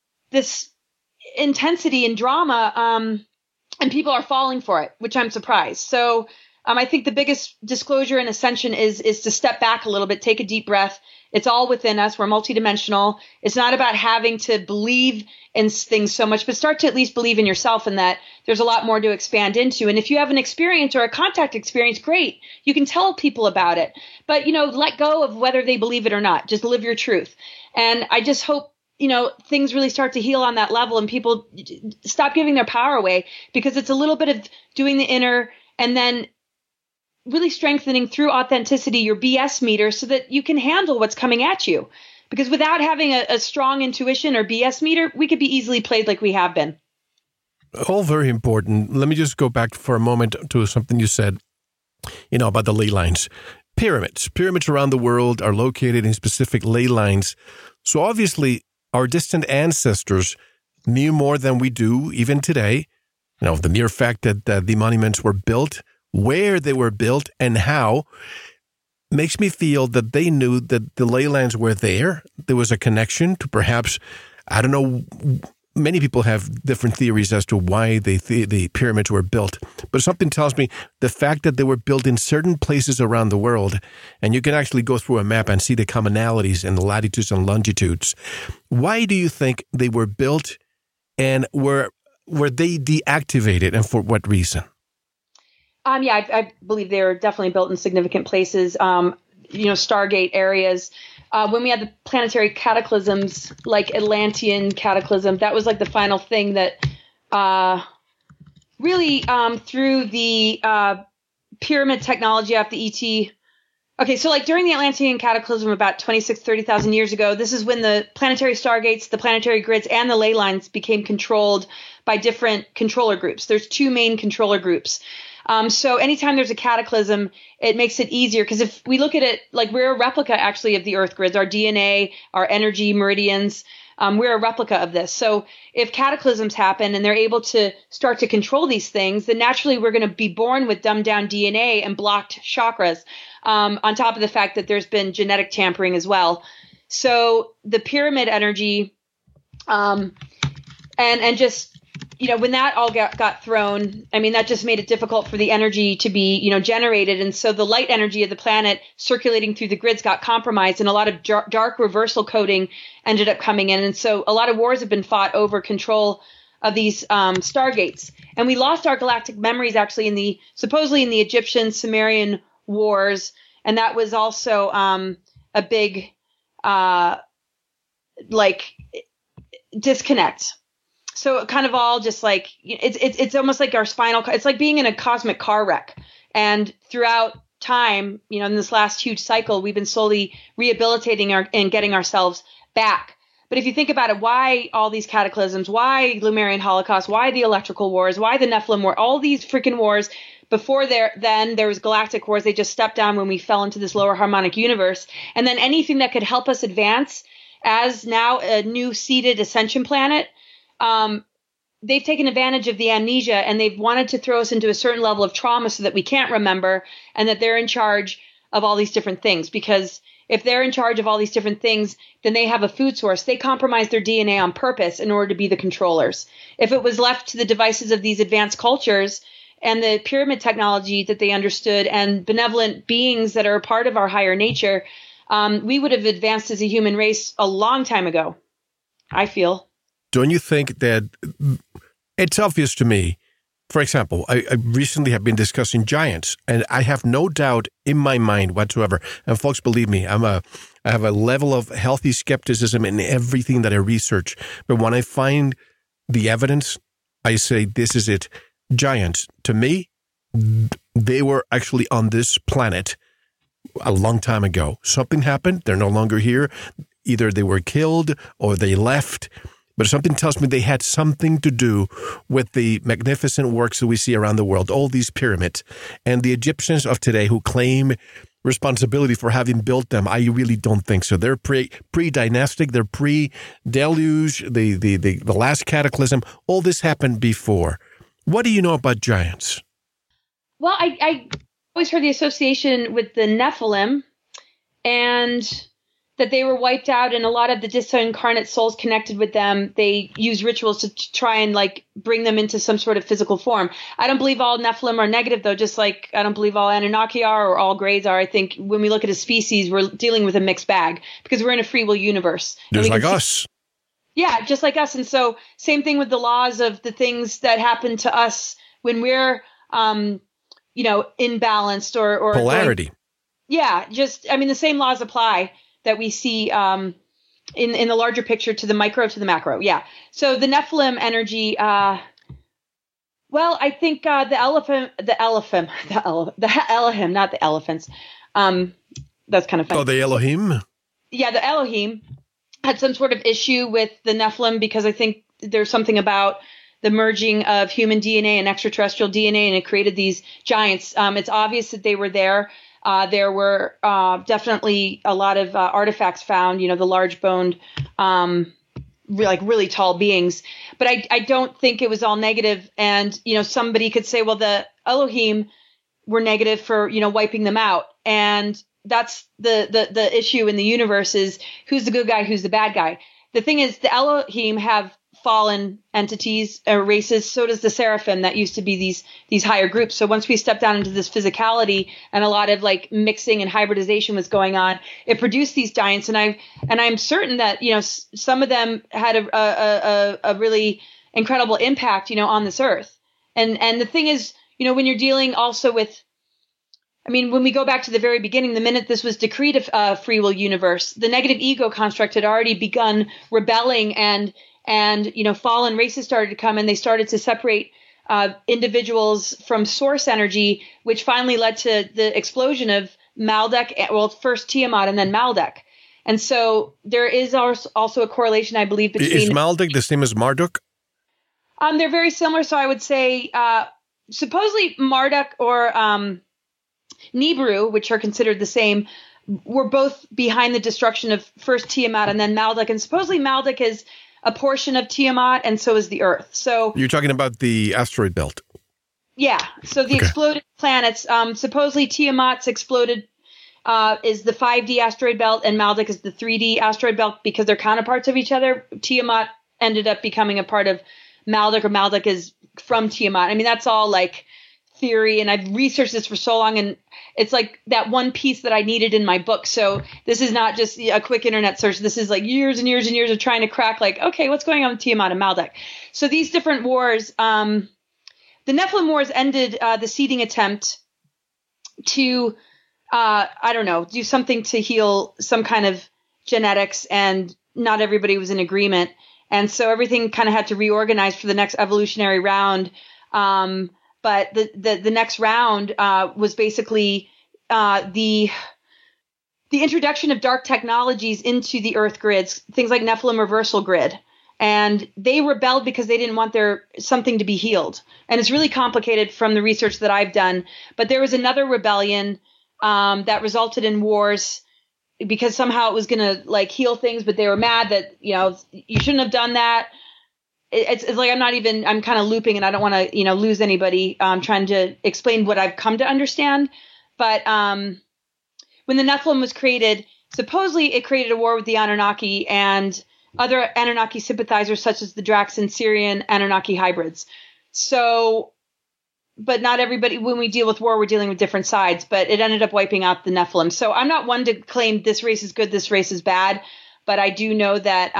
intensity and drama. And people are falling for it, which I'm surprised. So I think the biggest disclosure and ascension is to step back a little bit, take a deep breath. It's all within us. We're multidimensional. It's not about having to believe in things so much, but start to at least believe in yourself, and that there's a lot more to expand into. And if you have an experience or a contact experience, great. You can tell people about it, but, let go of whether they believe it or not. Just live your truth. And I just hope, things really start to heal on that level, and people stop giving their power away, because it's a little bit of doing the inner and then really strengthening through authenticity your BS meter so that you can handle what's coming at you. Because without having a strong intuition or BS meter, we could be easily played like we have been. All very important. Let me just go back for a moment to something you said, about the ley lines. Pyramids around the world are located in specific ley lines. So obviously our distant ancestors knew more than we do even today. The mere fact that the monuments were built, where they were built, and how, makes me feel that they knew that the ley lines were there. There was a connection to perhaps, I don't know, many people have different theories as to why the pyramids were built. But something tells me the fact that they were built in certain places around the world, and you can actually go through a map and see the commonalities and the latitudes and longitudes. Why do you think they were built, and were they deactivated, and for what reason? Yeah, I believe they were definitely built in significant places. Stargate areas. When we had the planetary cataclysms, like Atlantean cataclysm, that was like the final thing that really through the pyramid technology after ET. Okay, so like during the Atlantean cataclysm about 30,000 years ago, this is when the planetary stargates, the planetary grids, and the ley lines became controlled by different controller groups. There's two main controller groups. So anytime there's a cataclysm, it makes it easier because if we look at it, like we're a replica actually of the Earth grids, our DNA, our energy meridians, we're a replica of this. So if cataclysms happen and they're able to start to control these things, then naturally we're going to be born with dumbed down DNA and blocked chakras, on top of the fact that there's been genetic tampering as well. So the pyramid energy, and just, when that all got thrown, I mean, that just made it difficult for the energy to be, generated. And so the light energy of the planet circulating through the grids got compromised, and a lot of dark reversal coding ended up coming in. And so a lot of wars have been fought over control of these stargates. And we lost our galactic memories actually supposedly in the Egyptian Sumerian wars. And that was also a big disconnect. So kind of all just like it's almost like our spinal. It's like being in a cosmic car wreck. And throughout time, in this last huge cycle, we've been slowly rehabilitating and getting ourselves back. But if you think about it, why all these cataclysms? Why Lemurian Holocaust? Why the electrical wars? Why the Nephilim war? All these freaking wars. Before there was galactic wars. They just stepped down when we fell into this lower harmonic universe. And then anything that could help us advance as now a new seeded ascension planet. They've taken advantage of the amnesia and they've wanted to throw us into a certain level of trauma so that we can't remember and that they're in charge of all these different things. Because if they're in charge of all these different things, then they have a food source. They compromise their DNA on purpose in order to be the controllers. If it was left to the devices of these advanced cultures and the pyramid technology that they understood and benevolent beings that are a part of our higher nature, we would have advanced as a human race a long time ago, I feel. Don't you think that it's obvious to me? For example, I recently have been discussing giants, and I have no doubt in my mind whatsoever. And folks, believe me, I have a level of healthy skepticism in everything that I research. But when I find the evidence, I say, this is it. Giants, to me, they were actually on this planet a long time ago. Something happened. They're no longer here. Either they were killed or they left. But something tells me they had something to do with the magnificent works that we see around the world, all these pyramids. And the Egyptians of today who claim responsibility for having built them, I really don't think so. They're pre-dynastic, they're pre-deluge, the last cataclysm. All this happened before. What do you know about giants? Well, I always heard the association with the Nephilim and that they were wiped out, and a lot of the disincarnate souls connected with them, they use rituals to try and bring them into some sort of physical form. I don't believe all Nephilim are negative, though, just like I don't believe all Anunnaki are or all Greys are. I think when we look at a species, we're dealing with a mixed bag because we're in a free will universe. Just like us. Yeah, just like us. And so same thing with the laws of the things that happen to us when we're, imbalanced or polarity. The same laws apply that we see in the larger picture to the micro to the macro. Yeah. So the Nephilim energy, I think the Elohim, not the elephants. That's kind of funny. Oh, the Elohim? Yeah, the Elohim had some sort of issue with the Nephilim because I think there's something about the merging of human DNA and extraterrestrial DNA, and it created these giants. It's obvious that they were there. There were definitely a lot of artifacts found, the large boned, really tall beings. But I don't think it was all negative. And, somebody could say, well, the Elohim were negative for, wiping them out. And that's the issue in the universe is who's the good guy, who's the bad guy. The thing is, the Elohim have fallen entities or races. So does the Seraphim that used to be these higher groups. So once we stepped down into this physicality and a lot of mixing and hybridization was going on, it produced these giants. And I'm certain that, some of them had a really incredible impact, on this earth. And the thing is, when you're dealing also with, when we go back to the very beginning, the minute this was decreed a free will universe, the negative ego construct had already begun rebelling, and fallen races started to come, and they started to separate individuals from source energy, which finally led to the explosion of Maldek, well, first Tiamat and then Maldek. And so there is also a correlation, I believe, between... Is Maldek the same as Marduk? They're very similar. So I would say supposedly Marduk or Nibiru, which are considered the same, were both behind the destruction of first Tiamat and then Maldek. And supposedly Maldek is a portion of Tiamat, and so is the Earth. So you're talking about the asteroid belt. Yeah. So the exploded planets, supposedly Tiamat's exploded is the 5D asteroid belt, and Maldek is the 3D asteroid belt because they're counterparts of each other. Tiamat ended up becoming a part of Maldek, or Maldek is from Tiamat. That's all like theory, and I've researched this for so long, and it's like that one piece that I needed in my book. So this is not just a quick internet search. This is like years and years and years of trying to crack, like, okay, what's going on with Tiamat and Maldek? So these different wars, the Nephilim Wars ended the seeding attempt to, do something to heal some kind of genetics, and not everybody was in agreement. And so everything kind of had to reorganize for the next evolutionary round. But the next round was basically the introduction of dark technologies into the Earth grids, things like Nephilim reversal grid. And they rebelled because they didn't want something to be healed. And it's really complicated from the research that I've done. But there was another rebellion that resulted in wars because somehow it was going to like heal things, but they were mad that, you shouldn't have done that. It's like I'm kind of looping, and I don't want to, lose anybody trying to explain what I've come to understand. But when the Nephilim was created, supposedly it created a war with the Anunnaki and other Anunnaki sympathizers such as the Drax and Syrian Anunnaki hybrids. So, but not everybody, when we deal with war, we're dealing with different sides, but it ended up wiping out the Nephilim. So I'm not one to claim this race is good, this race is bad, but I do know that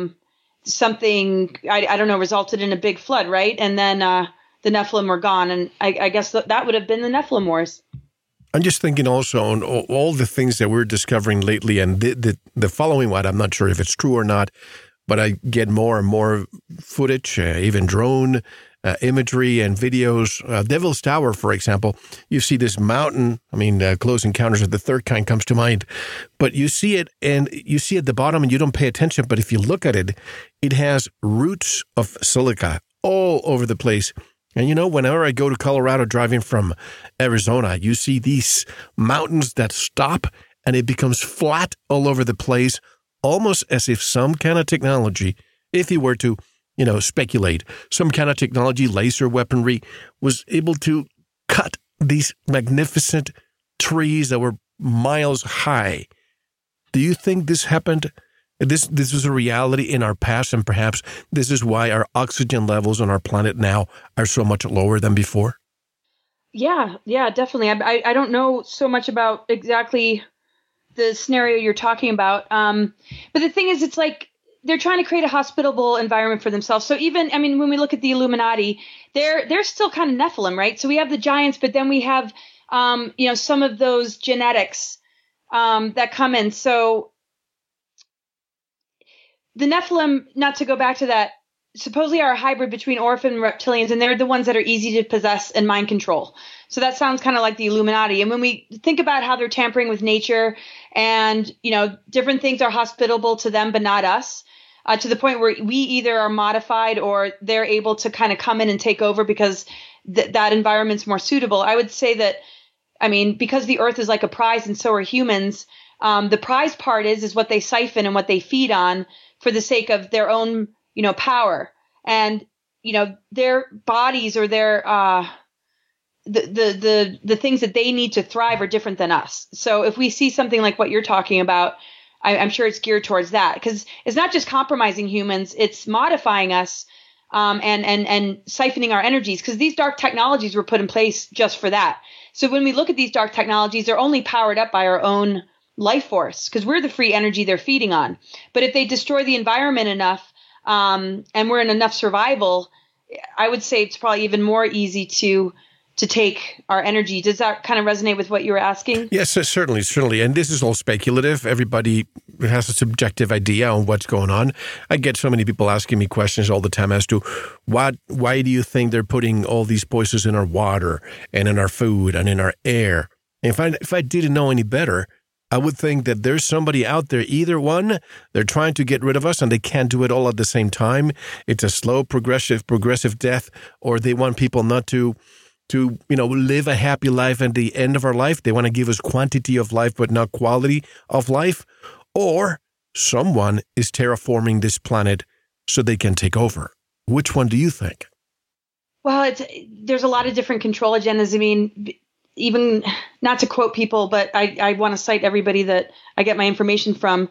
something, I don't know, resulted in a big flood, right? And then the Nephilim were gone, and I guess that would have been the Nephilim Wars. I'm just thinking also on all the things that we're discovering lately, and the following one, I'm not sure if it's true or not, but I get more and more footage, even drone imagery and videos. Devil's Tower, for example, you see this mountain. Close Encounters of the Third Kind comes to mind, but you see it, and you see at the bottom, and you don't pay attention, but if you look at it, it has roots of silica all over the place. And whenever I go to Colorado driving from Arizona, you see these mountains that stop and it becomes flat all over the place, almost as if some kind of technology, if you were to, speculate, some kind of technology, laser weaponry, was able to cut these magnificent trees that were miles high. Do you think this happened? This was a reality in our past, and perhaps this is why our oxygen levels on our planet now are so much lower than before? Yeah, definitely. I don't know so much about exactly the scenario you're talking about. But the thing is, it's like they're trying to create a hospitable environment for themselves. So even, when we look at the Illuminati, they're still kind of Nephilim, right? So we have the giants, but then we have, some of those genetics that come in. So the Nephilim, not to go back to that, supposedly are a hybrid between orphan and reptilians, and they're the ones that are easy to possess and mind control. So that sounds kind of like the Illuminati. And when we think about how they're tampering with nature and, different things are hospitable to them, but not us, to the point where we either are modified or they're able to kind of come in and take over because that environment's more suitable. I would say that, because the earth is like a prize and so are humans, the prize part is what they siphon and what they feed on for the sake of their own, power, and, their bodies or their, the things that they need to thrive are different than us. So if we see something like what you're talking about, I'm sure it's geared towards that, because it's not just compromising humans, it's modifying us, and siphoning our energies, because these dark technologies were put in place just for that. So when we look at these dark technologies, they're only powered up by our own life force, because we're the free energy they're feeding on. But if they destroy the environment enough, and we're in enough survival, I would say it's probably even more easy to to take our energy. Does that kind of resonate with what you were asking? Yes, certainly. And this is all speculative. Everybody has a subjective idea on what's going on. I get so many people asking me questions all the time as to why do you think they're putting all these poisons in our water and in our food and in our air? And if I didn't know any better, I would think that there's somebody out there, either one, they're trying to get rid of us and they can't do it all at the same time. It's a slow, progressive death, or they want people not to live a happy life at the end of our life. They want to give us quantity of life, but not quality of life. Or someone is terraforming this planet so they can take over. Which one do you think? Well, there's a lot of different control agendas. I mean, even not to quote people, but I want to cite everybody that I get my information from.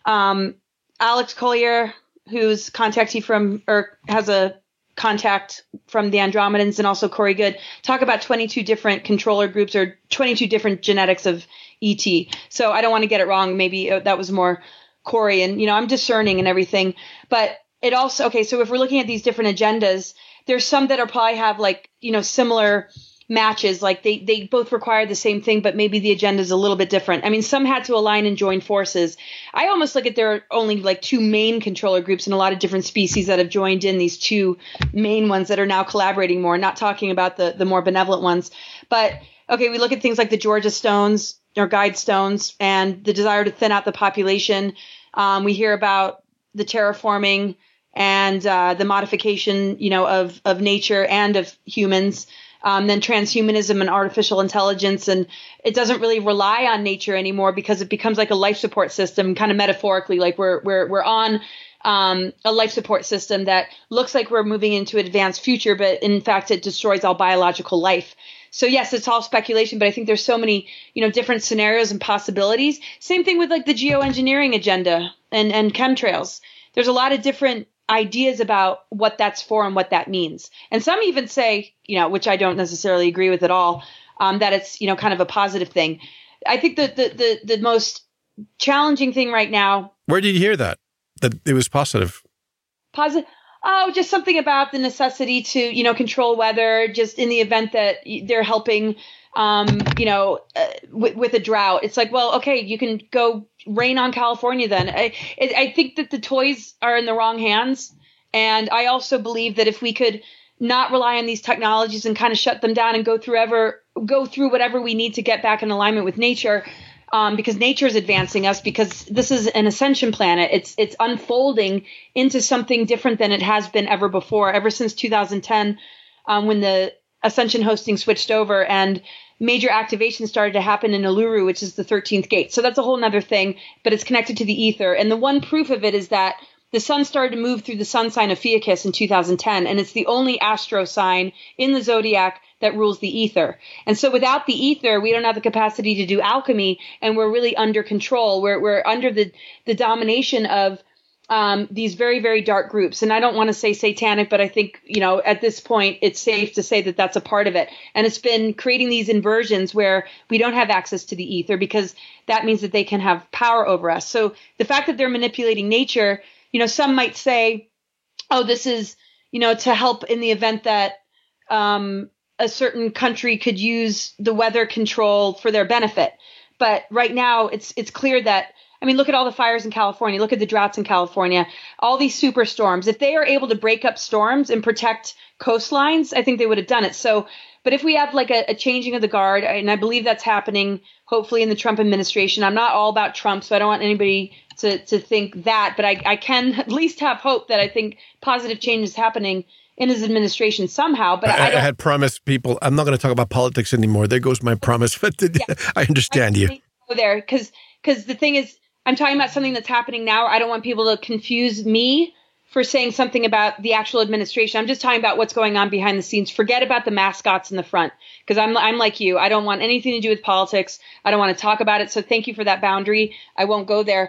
Alex Collier, who's contactee from, or has a contact from the Andromedans, and also Corey Good, talk about 22 different controller groups or 22 different genetics of ET. So I don't want to get it wrong. Maybe that was more Corey, and I'm discerning and everything. But it also, okay, so if we're looking at these different agendas, there's some that are probably have similar matches, like they both require the same thing, but maybe the agenda is a little bit different. I mean, some had to align and join forces. I almost look at there are only two main controller groups and a lot of different species that have joined in, these two main ones that are now collaborating more, not talking about the more benevolent ones. But okay, we look at things like the Georgia Stones or guide stones and the desire to thin out the population. We hear about the terraforming and the modification, of nature and of humans. Then transhumanism and artificial intelligence. And it doesn't really rely on nature anymore because it becomes like a life support system, kind of metaphorically, like we're on a life support system that looks like we're moving into an advanced future, but in fact, it destroys all biological life. So yes, it's all speculation, but I think there's so many, different scenarios and possibilities. Same thing with the geoengineering agenda and chemtrails. There's a lot of different ideas about what that's for and what that means. And some even say, which I don't necessarily agree with at all, that it's, kind of a positive thing. I think that the most challenging thing right now. Where did you hear that it was positive? Positive. Oh, just something about the necessity to, control weather, just in the event that they're helping, with a drought. It's like, well, okay, you can go rain on California then. I think that the toys are in the wrong hands. And I also believe that if we could not rely on these technologies and kind of shut them down and go through whatever we need to get back in alignment with nature, because nature is advancing us, because this is an ascension planet. It's unfolding into something different than it has been ever before, ever since 2010, when the ascension hosting switched over and major activation started to happen in Uluru, which is the 13th gate. So that's a whole nother thing, but it's connected to the ether. And the one proof of it is that the sun started to move through the sun sign of Ophiuchus in 2010, and it's the only astro sign in the zodiac that rules the ether. And so without the ether, we don't have the capacity to do alchemy, and we're really under control. We're under the domination of these very, very dark groups. And I don't want to say satanic, but I think, at this point, it's safe to say that that's a part of it. And it's been creating these inversions where we don't have access to the ether, because that means that they can have power over us. So the fact that they're manipulating nature, some might say, oh, this is, to help in the event that a certain country could use the weather control for their benefit. But right now, it's clear that, look at all the fires in California. Look at the droughts in California. All these superstorms. If they are able to break up storms and protect coastlines, I think they would have done it. So, but if we have a changing of the guard, and I believe that's happening, hopefully in the Trump administration. I'm not all about Trump, so I don't want anybody to think that, but I can at least have hope that I think positive change is happening in his administration somehow. But I had promised people, I'm not going to talk about politics anymore. There goes my promise. But yeah, I understand you. Go there, because the thing is, I'm talking about something that's happening now. I don't want people to confuse me for saying something about the actual administration. I'm just talking about what's going on behind the scenes. Forget about the mascots in the front, because I'm like you. I don't want anything to do with politics. I don't want to talk about it. So thank you for that boundary. I won't go there.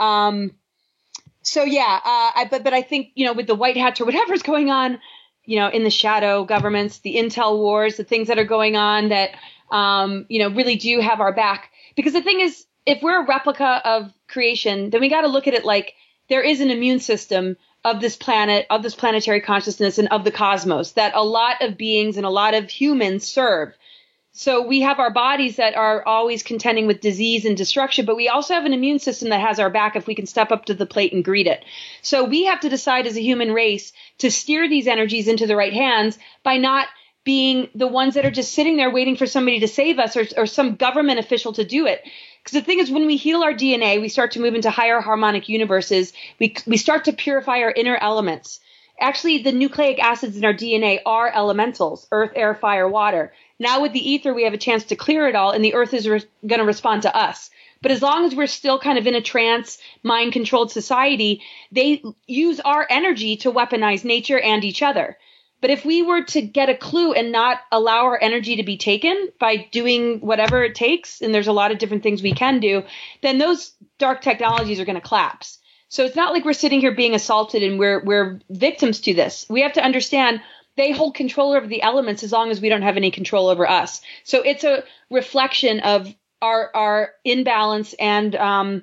So yeah, but I think, with the white hats or whatever's going on, in the shadow governments, the intel wars, the things that are going on that, really do have our back. Because the thing is, if we're a replica of creation, then we got to look at it like there is an immune system of this planet, of this planetary consciousness, and of the cosmos that a lot of beings and a lot of humans serve. So we have our bodies that are always contending with disease and destruction, but we also have an immune system that has our back if we can step up to the plate and greet it. So we have to decide as a human race to steer these energies into the right hands by not being the ones that are just sitting there waiting for somebody to save us or some government official to do it. Because the thing is, when we heal our DNA, we start to move into higher harmonic universes. We start to purify our inner elements. Actually, the nucleic acids in our DNA are elementals: earth, air, fire, water. Now with the ether, we have a chance to clear it all, and the earth is going to respond to us. But as long as we're still kind of in a trance, mind-controlled society, they use our energy to weaponize nature and each other. But if we were to get a clue and not allow our energy to be taken by doing whatever it takes, and there's a lot of different things we can do, then those dark technologies are going to collapse. So it's not like we're sitting here being assaulted and we're victims to this. We have to understand they hold control over the elements as long as we don't have any control over us. So it's a reflection of our imbalance and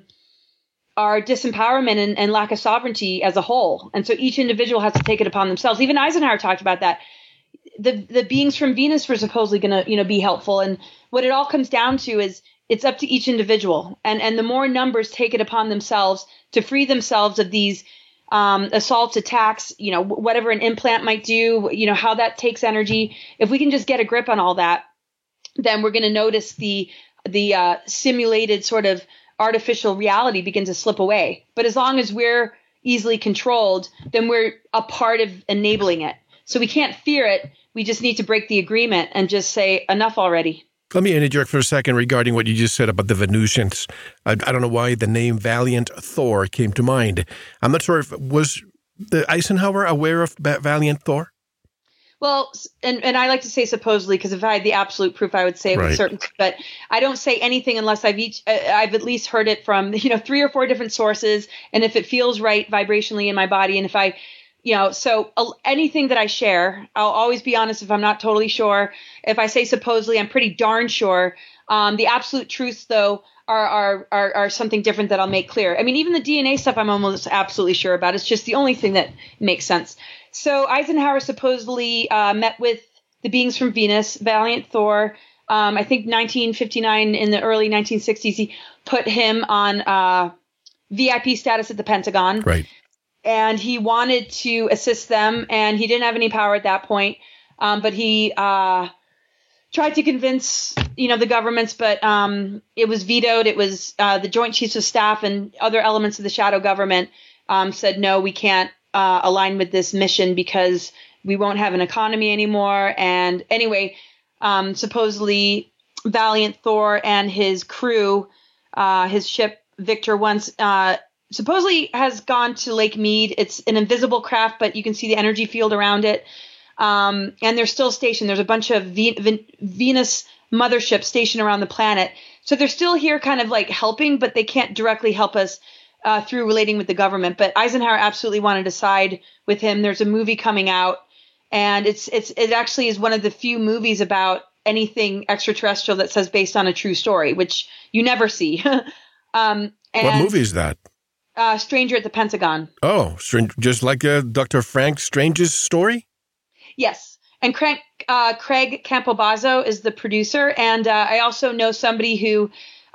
our disempowerment and lack of sovereignty as a whole. And so each individual has to take it upon themselves. Even Eisenhower talked about that. The beings from Venus were supposedly going to, be helpful. And what it all comes down to is it's up to each individual. And the more numbers take it upon themselves to free themselves of these assaults, attacks, whatever an implant might do, how that takes energy. If we can just get a grip on all that, then we're going to notice the simulated sort of artificial reality begin to slip away. But as long as we're easily controlled, then we're a part of enabling it. So we can't fear it. We just need to break the agreement and just say enough already. Let me interject for a second regarding what you just said about the Venusians. I don't know why the name Valiant Thor came to mind. I'm not sure if was the Eisenhower aware of Valiant Thor? Well, and I like to say supposedly, because if I had the absolute proof, I would say it was certain. But I don't say anything unless I've at least heard it from 3 or 4 different sources, and if it feels right vibrationally in my body, and if I, so anything that I share, I'll always be honest if I'm not totally sure. If I say supposedly, I'm pretty darn sure. The absolute truths, though, are something different that I'll make clear. I mean, even the DNA stuff, I'm almost absolutely sure about. It's just the only thing that makes sense. So Eisenhower supposedly met with the beings from Venus, Valiant Thor. I think 1959, in the early 1960s, he put him on VIP status at the Pentagon. Right. And he wanted to assist them, and he didn't have any power at that point. But he tried to convince, the governments, but it was vetoed. It was the Joint Chiefs of Staff and other elements of the shadow government said, no, we can't align with this mission because we won't have an economy anymore. And anyway, supposedly Valiant Thor and his crew, his ship Victor once supposedly has gone to Lake Mead. It's an invisible craft, but you can see the energy field around it. And they're still stationed. There's a bunch of Venus motherships stationed around the planet. So they're still here kind of like helping, but they can't directly help us through relating with the government. But Eisenhower absolutely wanted to side with him. There's a movie coming out, and it actually is one of the few movies about anything extraterrestrial that says based on a true story, which you never see. What movie is that? Stranger at the Pentagon. Oh, just like Dr. Frank Strange's story? Yes. And Craig Campobazzo is the producer. And I also know somebody who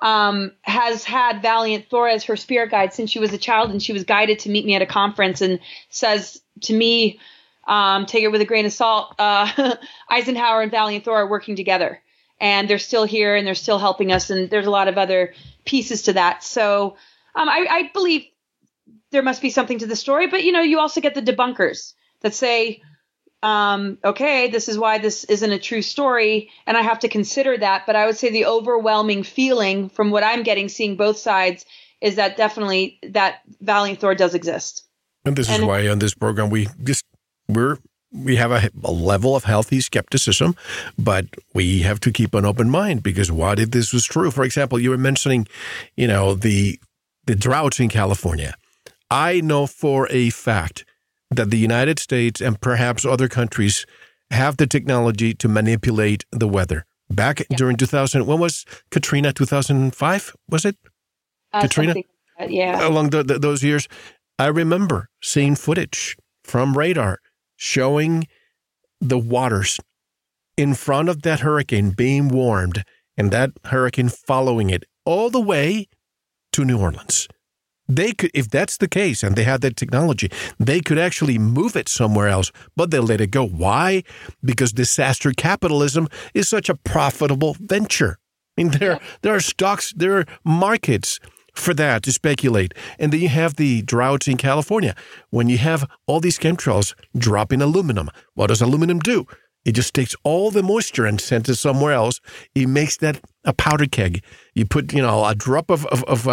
has had Valiant Thor as her spirit guide since she was a child, and she was guided to meet me at a conference and says to me, take it with a grain of salt, Eisenhower and Valiant Thor are working together, and they're still here and they're still helping us. And there's a lot of other pieces to that. So I believe there must be something to the story, but you also get the debunkers that say, okay, this is why this isn't a true story, and I have to consider that. But I would say the overwhelming feeling from what I'm getting, seeing both sides, is that definitely that Valiant Thor does exist. And this is why on this program we have a level of healthy skepticism, but we have to keep an open mind, because what if this was true? For example, you were mentioning, the droughts in California. I know for a fact that the United States and perhaps other countries have the technology to manipulate the weather. Back during 2000, when was Katrina? 2005, was it? Katrina? Yeah. Along those years, I remember seeing footage from radar showing the waters in front of that hurricane being warmed and that hurricane following it all the way to New Orleans. They could, if that's the case, and they had that technology, they could actually move it somewhere else, but they let it go. Why? Because disaster capitalism is such a profitable venture. I mean, there are stocks, there are markets for that to speculate. And then you have the droughts in California. When you have all these chemtrails dropping aluminum, what does aluminum do? It just takes all the moisture and sends it somewhere else. It makes that a powder keg. You put, a drop of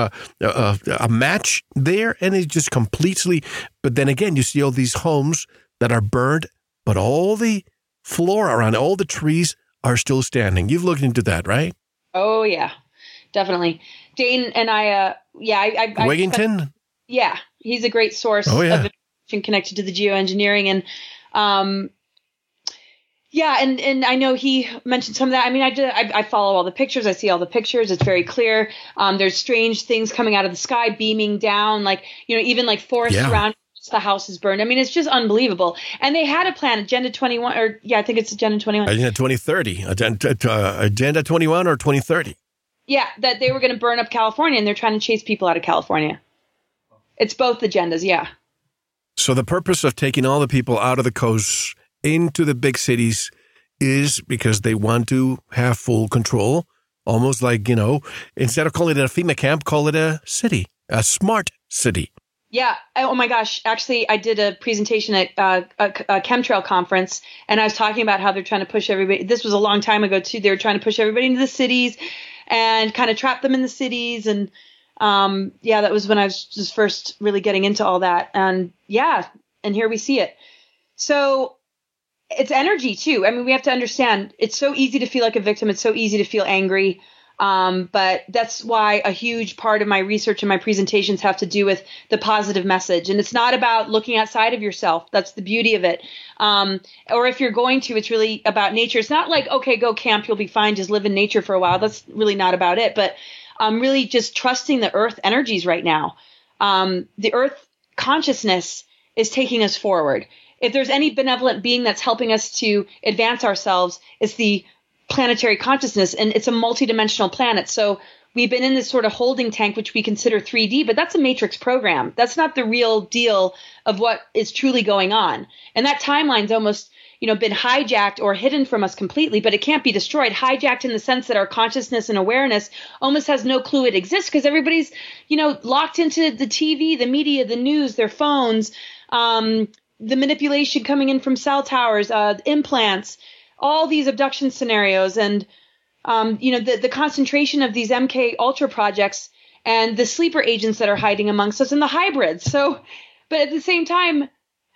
a match there, and it just completely. But then again, you see all these homes that are burned, but all the flora around, all the trees are still standing. You've looked into that, right? Oh yeah, definitely. Dane and I, Wigington? Yeah, he's a great source of information connected to the geoengineering, and yeah, and I know he mentioned some of that. I mean, I follow all the pictures. I see all the pictures. It's very clear. There's strange things coming out of the sky, beaming down, like, even like forests around the house is burned. I mean, it's just unbelievable. And they had a plan, Agenda 21, or I think it's Agenda 21. Agenda 2030. Agenda 21 or 2030. Yeah, that they were going to burn up California, and they're trying to chase people out of California. It's both agendas, yeah. So the purpose of taking all the people out of the coast into the big cities is because they want to have full control, almost like, instead of calling it a FEMA camp, call it a city, a smart city. Yeah. Oh my gosh. Actually, I did a presentation at a chemtrail conference, and I was talking about how they're trying to push everybody. This was a long time ago too. They were trying to push everybody into the cities and kind of trap them in the cities. And that was when I was just first really getting into all that. And and here we see it. So it's energy too. I mean, we have to understand it's so easy to feel like a victim. It's so easy to feel angry. But that's why a huge part of my research and my presentations have to do with the positive message. And it's not about looking outside of yourself. That's the beauty of it. Or if you're going to, it's really about nature. It's not like, okay, go camp, you'll be fine. Just live in nature for a while. That's really not about it. But really just trusting the earth energies right now. The earth consciousness is taking us forward. If there's any benevolent being that's helping us to advance ourselves, it's the planetary consciousness, and it's a multidimensional planet. So we've been in this sort of holding tank, which we consider 3D, but that's a matrix program. That's not the real deal of what is truly going on. And that timeline's almost, been hijacked or hidden from us completely, but it can't be destroyed. Hijacked in the sense that our consciousness and awareness almost has no clue it exists because everybody's, locked into the TV, the media, the news, their phones, the manipulation coming in from cell towers, implants, all these abduction scenarios, and the concentration of these MK Ultra projects and the sleeper agents that are hiding amongst us and the hybrids. So, but at the same time,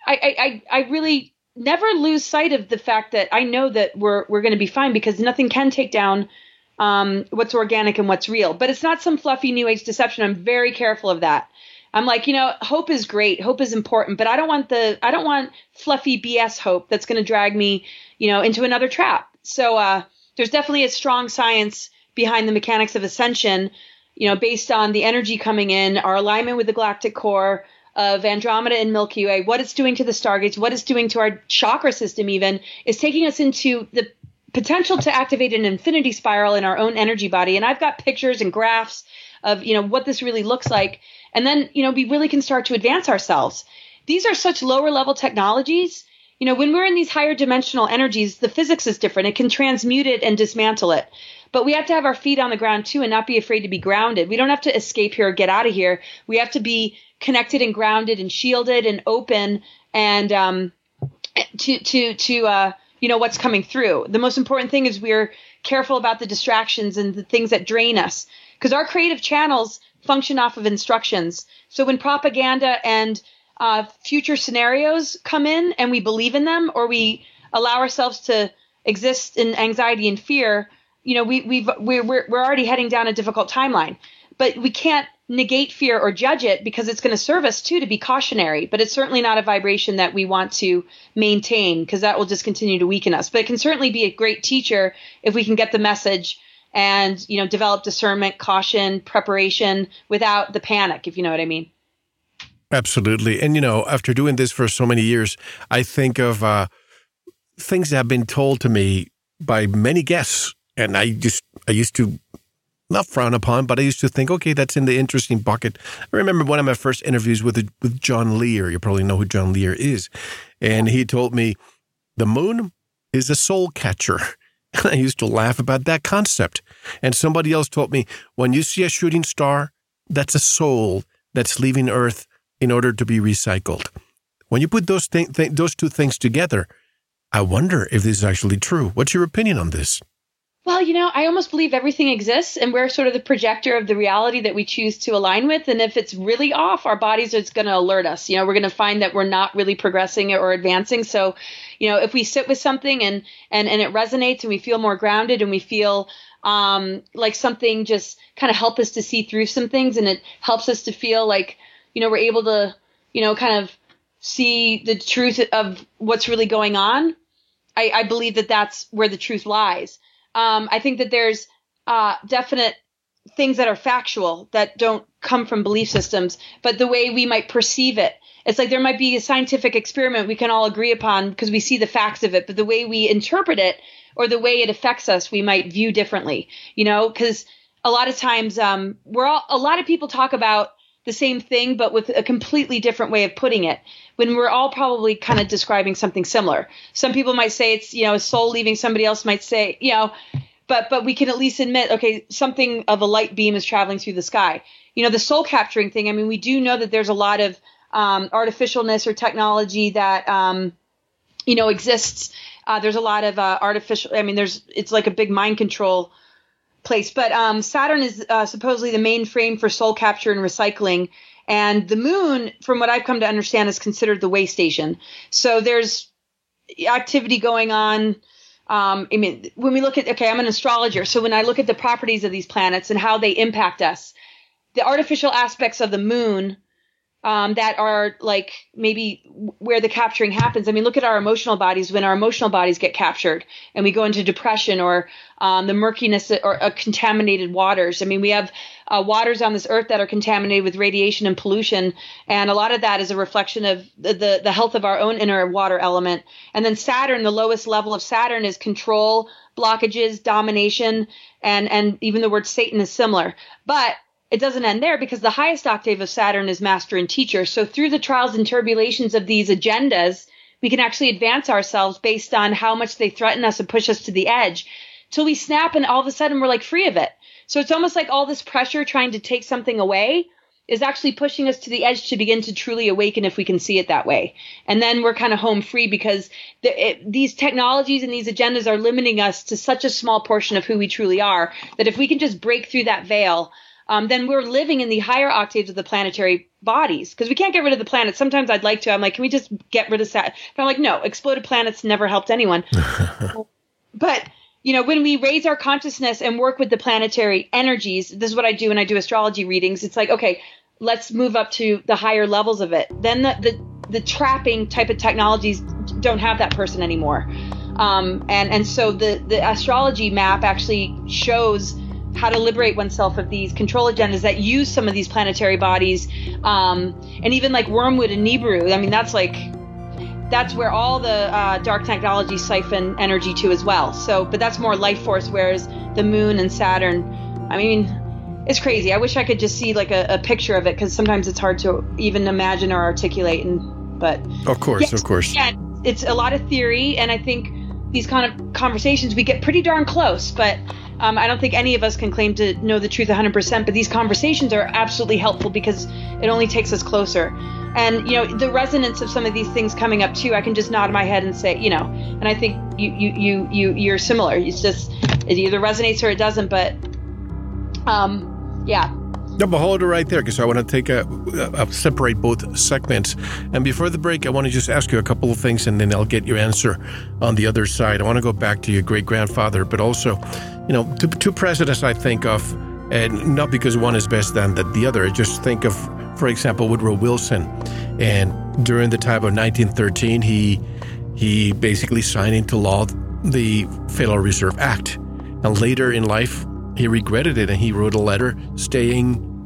I really never lose sight of the fact that I know that we're going to be fine because nothing can take down what's organic and what's real. But it's not some fluffy new age deception. I'm very careful of that. I'm like, hope is great. Hope is important, but I don't want fluffy BS hope that's going to drag me, into another trap. So, there's definitely a strong science behind the mechanics of ascension, based on the energy coming in, our alignment with the galactic core of Andromeda and Milky Way, what it's doing to the stargates, what it's doing to our chakra system even, is taking us into the potential to activate an infinity spiral in our own energy body. And I've got pictures and graphs of, what this really looks like. And then, we really can start to advance ourselves. These are such lower level technologies. When we're in these higher dimensional energies, the physics is different. It can transmute it and dismantle it. But we have to have our feet on the ground too and not be afraid to be grounded. We don't have to escape here or get out of here. We have to be connected and grounded and shielded and open and to what's coming through. The most important thing is we're careful about the distractions and the things that drain us, because our creative channels function off of instructions. So when propaganda and future scenarios come in and we believe in them, or we allow ourselves to exist in anxiety and fear, we're already heading down a difficult timeline. But we can't negate fear or judge it because it's going to serve us too to be cautionary. But it's certainly not a vibration that we want to maintain, because that will just continue to weaken us. But it can certainly be a great teacher if we can get the message and, develop discernment, caution, preparation without the panic, if you know what I mean. Absolutely. And, after doing this for so many years, I think of things that have been told to me by many guests. And I used to not frown upon, but I used to think, okay, that's in the interesting bucket. I remember one of my first interviews with John Lear. You probably know who John Lear is. And he told me the moon is a soul catcher. And I used to laugh about that concept. And somebody else told me, when you see a shooting star, that's a soul that's leaving Earth in order to be recycled. When you put those two things together, I wonder if this is actually true. What's your opinion on this? Well, I almost believe everything exists, and we're sort of the projector of the reality that we choose to align with. And if it's really off, our bodies are going to alert us. We're going to find that we're not really progressing or advancing. So, if we sit with something and it resonates and we feel more grounded and we feel like something just kind of help us to see through some things, and it helps us to feel like, we're able to, kind of see the truth of what's really going on. I believe that that's where the truth lies. I think that there's definite things that are factual that don't come from belief systems, but the way we might perceive it, it's like there might be a scientific experiment we can all agree upon because we see the facts of it, but the way we interpret it or the way it affects us, we might view differently, because a lot of times a lot of people talk about the same thing, but with a completely different way of putting it, when we're all probably kind of describing something similar. Some people might say it's, a soul leaving, somebody else might say, but we can at least admit, okay, something of a light beam is traveling through the sky. The soul capturing thing, I mean, we do know that there's a lot of artificialness or technology that, exists. There's a lot of artificial, I mean, it's like a big mind control place. But Saturn is supposedly the main frame for soul capture and recycling. And the moon, from what I've come to understand, is considered the way station. So there's activity going on. I mean, when we look at, okay, I'm an astrologer. So when I look at the properties of these planets and how they impact us, the artificial aspects of the moon that are like maybe where the capturing happens. I mean, look at our emotional bodies. When our emotional bodies get captured and we go into depression or the murkiness or contaminated waters. I mean, we have waters on this earth that are contaminated with radiation and pollution. And a lot of that is a reflection of the health of our own inner water element. And then Saturn, the lowest level of Saturn is control, blockages, domination, and even the word Satan is similar. But it doesn't end there because the highest octave of Saturn is master and teacher. So through the trials and tribulations of these agendas, we can actually advance ourselves based on how much they threaten us and push us to the edge till we snap and all of a sudden we're like free of it. So it's almost like all this pressure trying to take something away is actually pushing us to the edge to begin to truly awaken if we can see it that way. And then we're kind of home free because these technologies and these agendas are limiting us to such a small portion of who we truly are that if we can just break through that veil, then we're living in the higher octaves of the planetary bodies because we can't get rid of the planets. Sometimes I'd like to. I'm like, can we just get rid of Saturn? But I'm like, no, exploded planets never helped anyone. But, when we raise our consciousness and work with the planetary energies, this is what I do when I do astrology readings. It's like, okay, let's move up to the higher levels of it. Then the trapping type of technologies don't have that person anymore. And so the astrology map actually shows how to liberate oneself of these control agendas that use some of these planetary bodies, and even like Wormwood and Nibiru. I mean, that's where all the dark technologies siphon energy to as well. So, but that's more life force, whereas the moon and Saturn, I mean, it's crazy. I wish I could just see like a picture of it because sometimes it's hard to even imagine or articulate. But of course, yeah, it's a lot of theory, and I think these kind of conversations we get pretty darn close, but. I don't think any of us can claim to know the truth 100%, but these conversations are absolutely helpful because it only takes us closer. And, the resonance of some of these things coming up too, I can just nod my head and say, and I think you're similar. It's just, it either resonates or it doesn't, but, yeah. No, but hold it right there because I want to take separate both segments. And before the break, I want to just ask you a couple of things and then I'll get your answer on the other side. I want to go back to your great-grandfather, but also, two presidents I think of, and not because one is best than the other. I just think of, for example, Woodrow Wilson. And during the time of 1913, he basically signed into law the Federal Reserve Act. And later in life, he regretted it and he wrote a letter stating,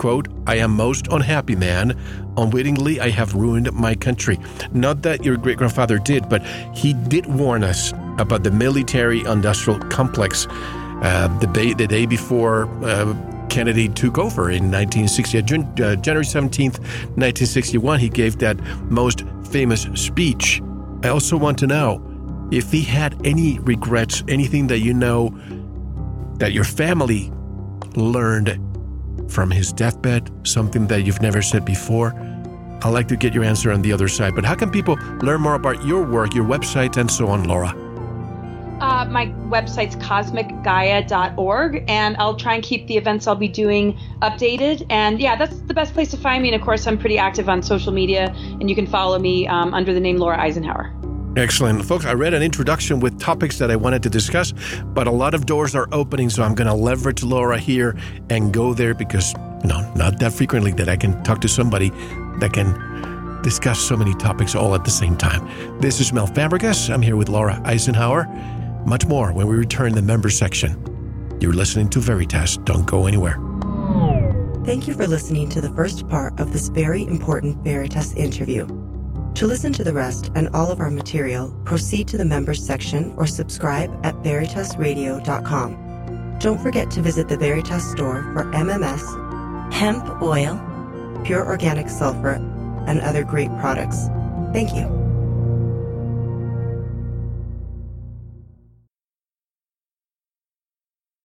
quote, "I am most unhappy man. Unwittingly, I have ruined my country." Not that your great-grandfather did, but he did warn us about the military-industrial complex the day before Kennedy took over in 1960. January 17th, 1961, he gave that most famous speech. I also want to know if he had any regrets, anything that you know that your family learned from his deathbed, something that you've never said before. I'd like to get your answer on the other side. But how can people learn more about your work, your website, and so on, Laura? My website's cosmicgaia.org, and I'll try and keep the events I'll be doing updated. And yeah, that's the best place to find me. And of course, I'm pretty active on social media, and you can follow me under the name Laura Eisenhower. Excellent. Folks, I read an introduction with topics that I wanted to discuss, but a lot of doors are opening, so I'm going to leverage Laura here and go there because, not that frequently that I can talk to somebody that can discuss so many topics all at the same time. This is Mel Fabregas. I'm here with Laura Eisenhower. Much more when we return to the members section. You're listening to Veritas. Don't go anywhere. Thank you for listening to the first part of this very important Veritas interview. To listen to the rest and all of our material, proceed to the members section or subscribe at veritasradio.com. Don't forget to visit the Veritas store for MMS, hemp oil, pure organic sulfur, and other great products. Thank you.